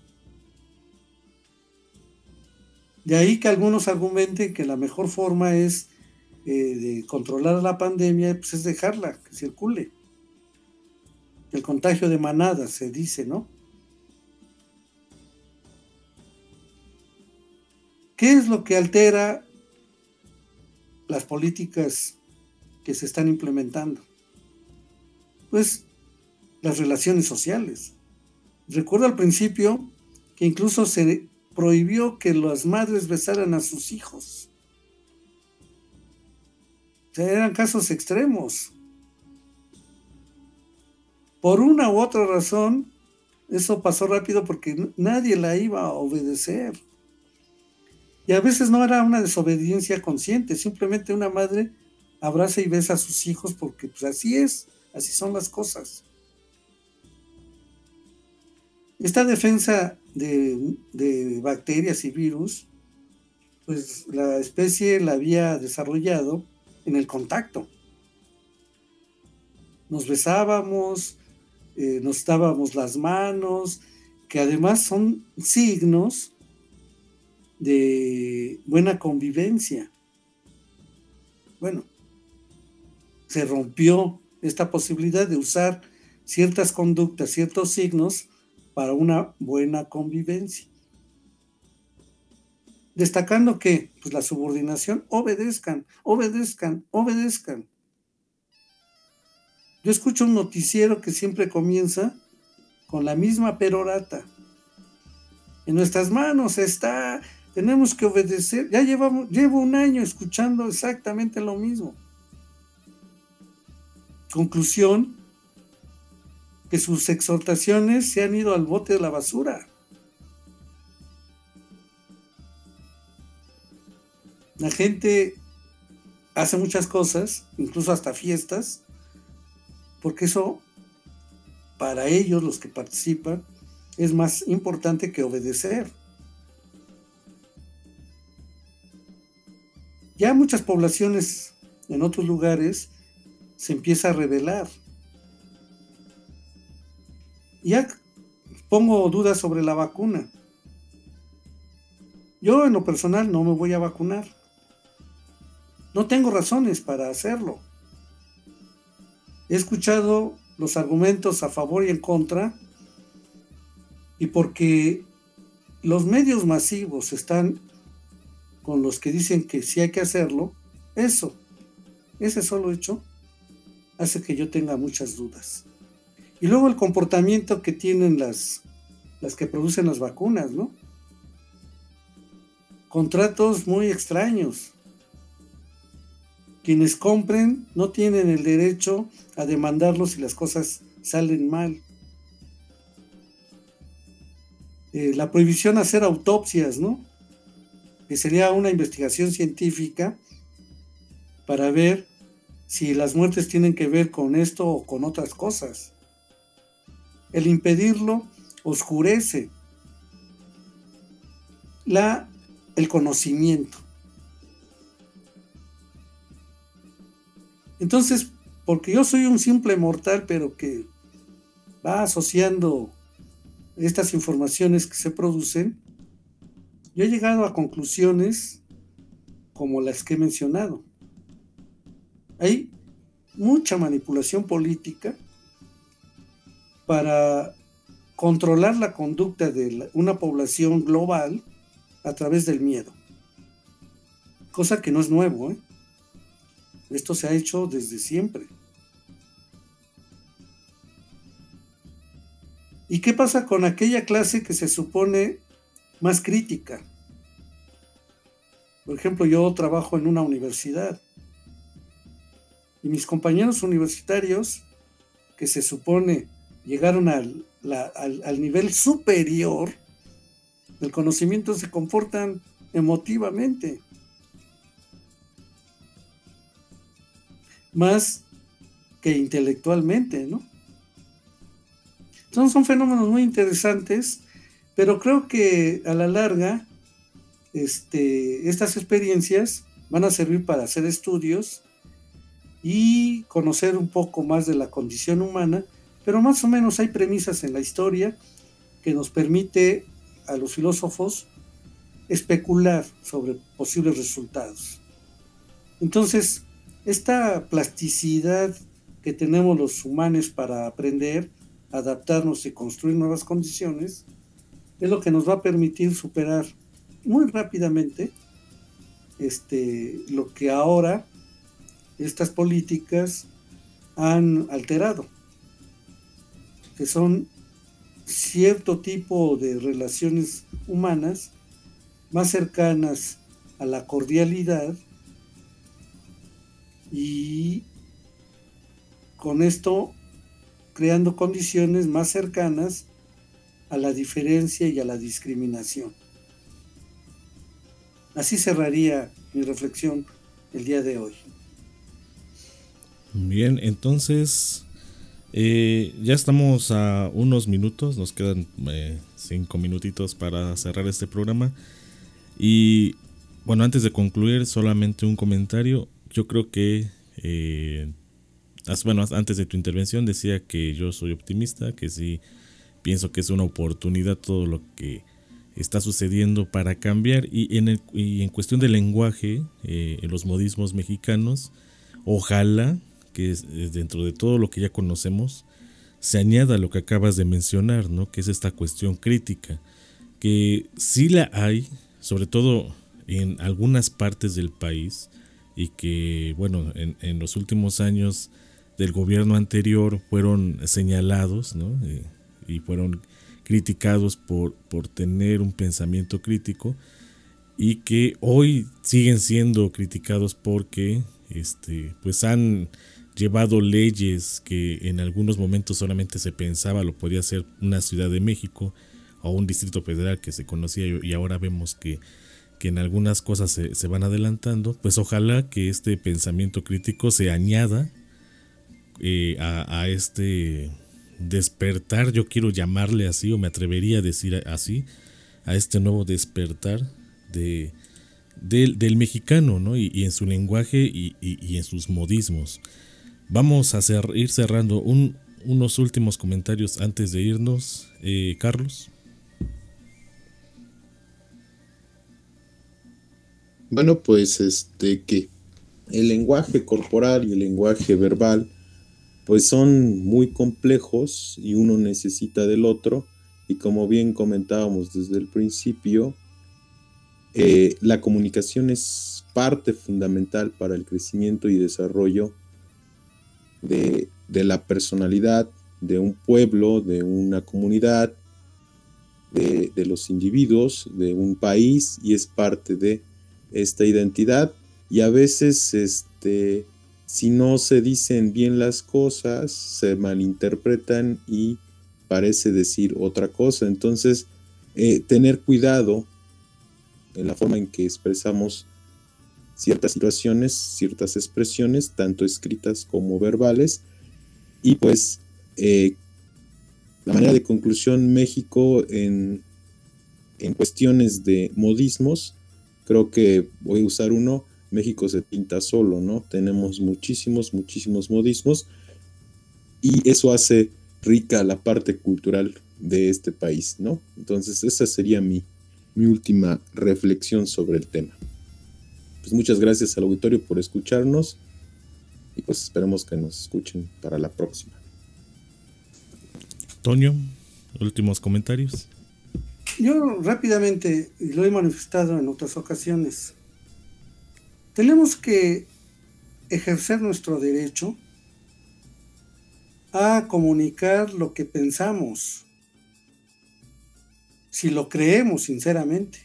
De ahí que algunos argumenten que la mejor forma es eh, de controlar la pandemia, pues es dejarla que circule. El contagio de manada, se dice, ¿no? ¿Qué es lo que altera las políticas que se están implementando? Pues las relaciones sociales. Recuerdo al principio que incluso se prohibió que las madres besaran a sus hijos. O sea, eran casos extremos. Por una u otra razón, eso pasó rápido porque nadie la iba a obedecer. Y a veces no era una desobediencia consciente, simplemente una madre abraza y besa a sus hijos porque pues así es, así son las cosas. Esta defensa de, de bacterias y virus, pues la especie la había desarrollado en el contacto. Nos besábamos, eh, nos dábamos las manos, que además son signos de buena convivencia. Bueno, se rompió esta posibilidad de usar ciertas conductas, ciertos signos para una buena convivencia. Destacando que, pues la subordinación, obedezcan, obedezcan, obedezcan. Yo escucho un noticiero que siempre comienza con la misma perorata. En nuestras manos está, tenemos que obedecer. Ya llevamos, llevo un año escuchando exactamente lo mismo. Conclusión, que sus exhortaciones se han ido al bote de la basura. La gente hace muchas cosas, incluso hasta fiestas, porque eso para ellos, los que participan, es más importante que obedecer. Ya muchas poblaciones en otros lugares se empieza a rebelar. Ya pongo dudas sobre la vacuna. Yo en lo personal no me voy a vacunar. No tengo razones para hacerlo. He escuchado los argumentos a favor y en contra, y porque los medios masivos están con los que dicen que sí hay que hacerlo, eso, ese solo hecho, hace que yo tenga muchas dudas. Y luego el comportamiento que tienen las, las que producen las vacunas, ¿no? Contratos muy extraños. Quienes compren no tienen el derecho a demandarlos si las cosas salen mal. Eh, la prohibición de hacer autopsias, ¿no? Que sería una investigación científica para ver si las muertes tienen que ver con esto o con otras cosas. El impedirlo oscurece la, el conocimiento. Entonces, porque yo soy un simple mortal, pero que va asociando estas informaciones que se producen, yo he llegado a conclusiones como las que he mencionado. Hay mucha manipulación política para controlar la conducta de una población global a través del miedo. Cosa que no es nuevo, ¿eh? Esto se ha hecho desde siempre. ¿Y qué pasa con aquella clase que se supone más crítica? Por ejemplo, yo trabajo en una universidad y mis compañeros universitarios, que se supone llegaron al, la, al, al nivel superior del conocimiento, se comportan emotivamente. Más que intelectualmente, ¿no? Entonces son fenómenos muy interesantes, pero creo que a la larga este, estas experiencias van a servir para hacer estudios y conocer un poco más de la condición humana, pero más o menos hay premisas en la historia que nos permite a los filósofos especular sobre posibles resultados. Entonces, esta plasticidad que tenemos los humanos para aprender, adaptarnos y construir nuevas condiciones, es lo que nos va a permitir superar muy rápidamente este, lo que ahora estas políticas han alterado, que son cierto tipo de relaciones humanas más cercanas a la cordialidad, y con esto creando condiciones más cercanas a la diferencia y a la discriminación. Así cerraría mi reflexión el día de hoy. Bien, entonces eh, ya estamos a unos minutos, nos quedan eh, cinco minutitos para cerrar este programa. Y bueno, antes de concluir, solamente un comentario. Yo creo que, eh, bueno, antes de tu intervención decía que yo soy optimista, que sí pienso que es una oportunidad todo lo que está sucediendo para cambiar. Y en, el, y en cuestión del lenguaje, eh, en los modismos mexicanos, ojalá que es, dentro de todo lo que ya conocemos se añada lo que acabas de mencionar, ¿no? Que es esta cuestión crítica, que sí la hay, sobre todo en algunas partes del país, y que, bueno, en, en los últimos años del gobierno anterior fueron señalados, ¿no? Eh, y fueron criticados por, por tener un pensamiento crítico, y que hoy siguen siendo criticados porque este, pues han llevado leyes que en algunos momentos solamente se pensaba lo podía hacer una Ciudad de México o un Distrito Federal que se conocía, y ahora vemos que que en algunas cosas se, se van adelantando, pues ojalá que este pensamiento crítico se añada eh, a, a este despertar, yo quiero llamarle así, o me atrevería a decir así, a este nuevo despertar de, de del mexicano, ¿no? Y, y en su lenguaje y, y, y en sus modismos. Vamos a cer- ir cerrando un, unos últimos comentarios antes de irnos, eh, Carlos. Bueno, pues este que el lenguaje corporal y el lenguaje verbal pues son muy complejos y uno necesita del otro, y como bien comentábamos desde el principio, eh, la comunicación es parte fundamental para el crecimiento y desarrollo de, de la personalidad de un pueblo, de una comunidad, de, de los individuos, de un país, y es parte de esta identidad. Y a veces este si no se dicen bien las cosas, se malinterpretan y parece decir otra cosa. Entonces, eh, tener cuidado en la forma en que expresamos ciertas situaciones, ciertas expresiones, tanto escritas como verbales. Y pues, eh, la manera de conclusión, México en, en cuestiones de modismos, creo que voy a usar uno. México se pinta solo, ¿no? Tenemos muchísimos, muchísimos modismos, y eso hace rica la parte cultural de este país, ¿no? Entonces esa sería mi, mi última reflexión sobre el tema. Pues muchas gracias al auditorio por escucharnos, y pues esperemos que nos escuchen para la próxima. Toño, últimos comentarios. Yo rápidamente, y lo he manifestado en otras ocasiones, tenemos que ejercer nuestro derecho a comunicar lo que pensamos, si lo creemos sinceramente,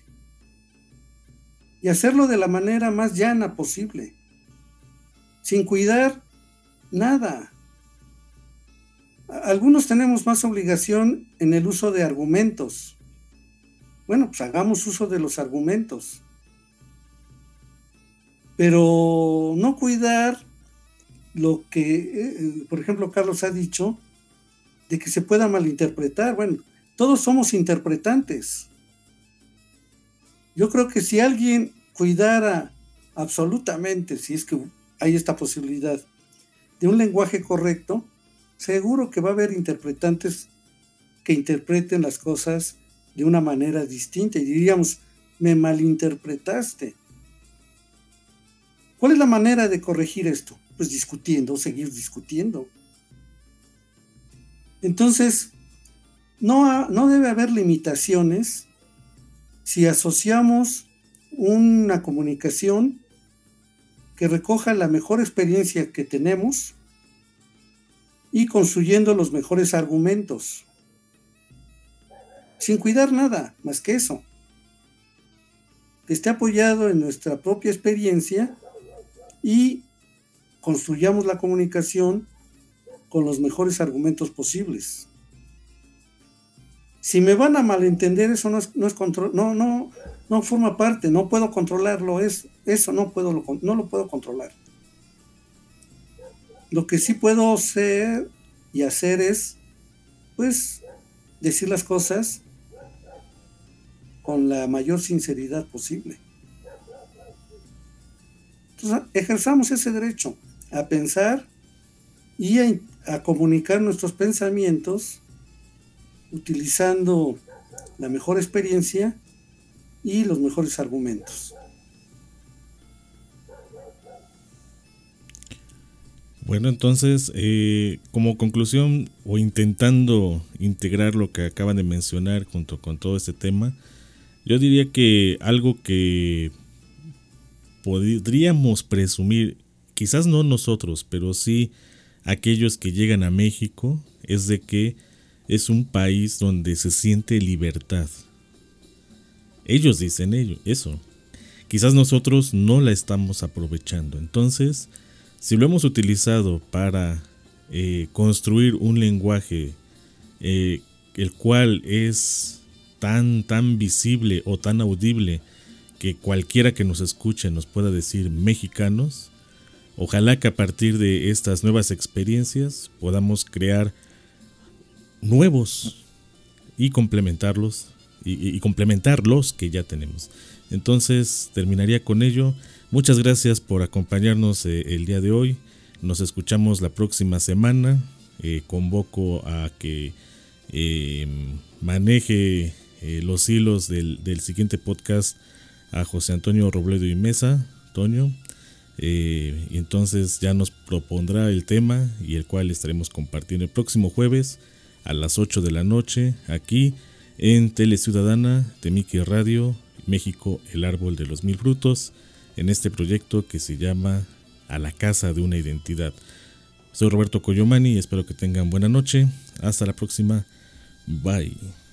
y hacerlo de la manera más llana posible, sin cuidar nada. Algunos tenemos más obligación en el uso de argumentos. Bueno, pues hagamos uso de los argumentos, pero no cuidar lo que, eh, por ejemplo, Carlos ha dicho, de que se pueda malinterpretar. Bueno, todos somos interpretantes. Yo creo que si alguien cuidara absolutamente, si es que hay esta posibilidad, de un lenguaje correcto, seguro que va a haber interpretantes que interpreten las cosas de una manera distinta y diríamos, me malinterpretaste. ¿Cuál es la manera de corregir esto? Pues discutiendo, seguir discutiendo. Entonces, no, ha, no debe haber limitaciones si asociamos una comunicación que recoja la mejor experiencia que tenemos y construyendo los mejores argumentos, sin cuidar nada más que eso, que esté apoyado en nuestra propia experiencia y construyamos la comunicación con los mejores argumentos posibles. Si me van a malentender, eso no es, no es control, no, no, no forma parte, no puedo controlarlo, es, eso no puedo, no lo puedo controlar. Lo que sí puedo hacer y hacer es, pues, decir las cosas con la mayor sinceridad posible. Entonces, ejerzamos ese derecho a pensar y a, a comunicar nuestros pensamientos utilizando la mejor experiencia y los mejores argumentos. Bueno, entonces, eh, como conclusión o intentando integrar lo que acaban de mencionar junto con todo este tema, yo diría que algo que podríamos presumir, quizás no nosotros, pero sí aquellos que llegan a México, es de que es un país donde se siente libertad. Ellos dicen ello, eso. Quizás nosotros no la estamos aprovechando. Entonces, si lo hemos utilizado para eh, construir un lenguaje eh, el cual es tan, tan visible o tan audible que cualquiera que nos escuche nos pueda decir mexicanos. Ojalá que a partir de estas nuevas experiencias podamos crear nuevos y complementarlos y, y, y complementar los que ya tenemos. Entonces terminaría con ello. Muchas gracias por acompañarnos eh, el día de hoy. Nos escuchamos la próxima semana. Eh, convoco a que eh, maneje eh, los hilos del, del siguiente podcast a José Antonio Robledo y Mesa, Toño. Eh, y entonces ya nos propondrá el tema y el cual estaremos compartiendo el próximo jueves a las ocho de la noche aquí en Tele Ciudadana, Temiki Radio, México, el árbol de los mil frutos, en este proyecto que se llama A la Casa de una Identidad. Soy Roberto Coyomani y espero que tengan buena noche. Hasta la próxima. Bye.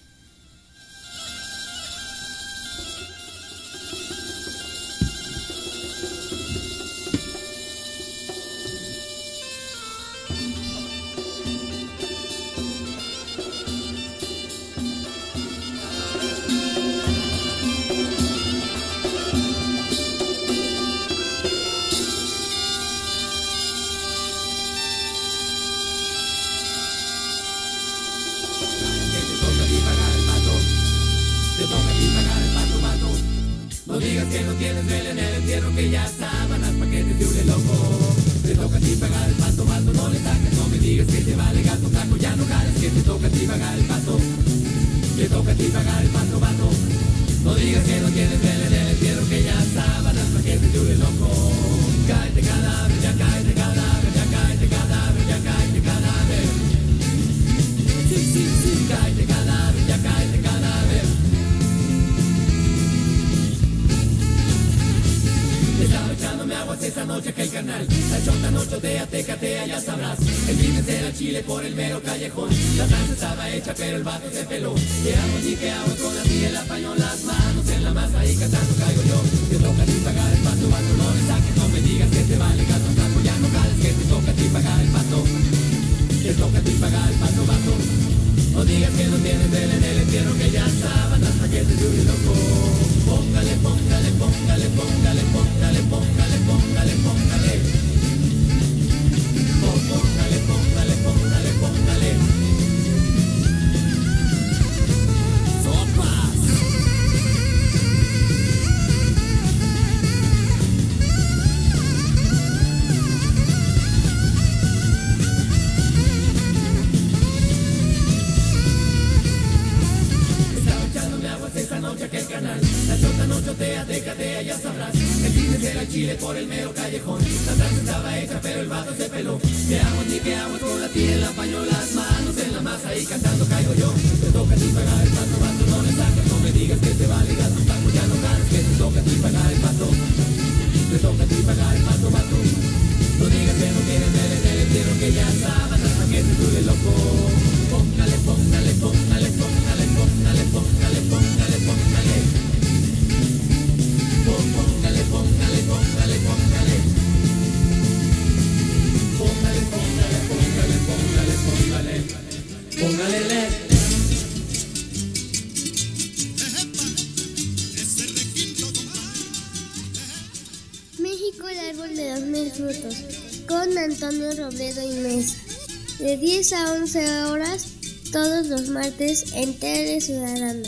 México, el árbol de los mil frutos, con Antonio Robledo y Mesa, de diez a once horas, todos los martes en Tele Ciudadana.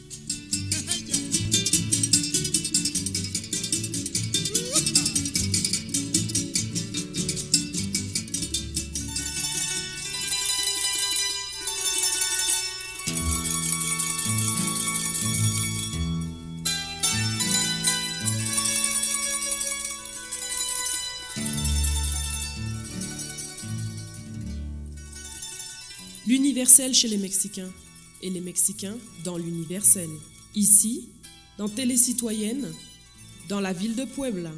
L'universel chez les Mexicains et les Mexicains dans l'universel. Ici, dans Télé Citoyenne, dans la ville de Puebla.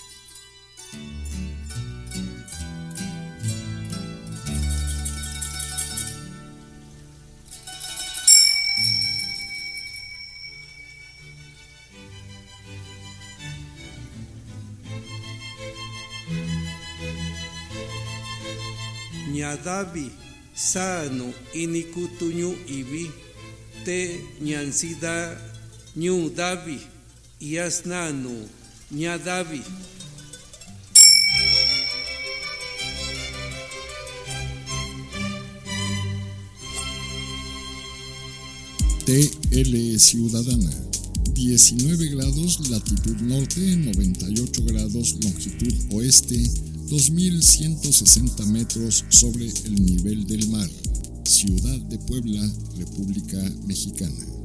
Ñadavi sano inikutuñu ibi te ñansida ñu davi Yasnanu, Ñadavi. T L Ciudadana, diecinueve grados latitud norte, noventa y ocho grados longitud oeste, dos mil ciento sesenta metros sobre el nivel del mar. Ciudad de Puebla, República Mexicana.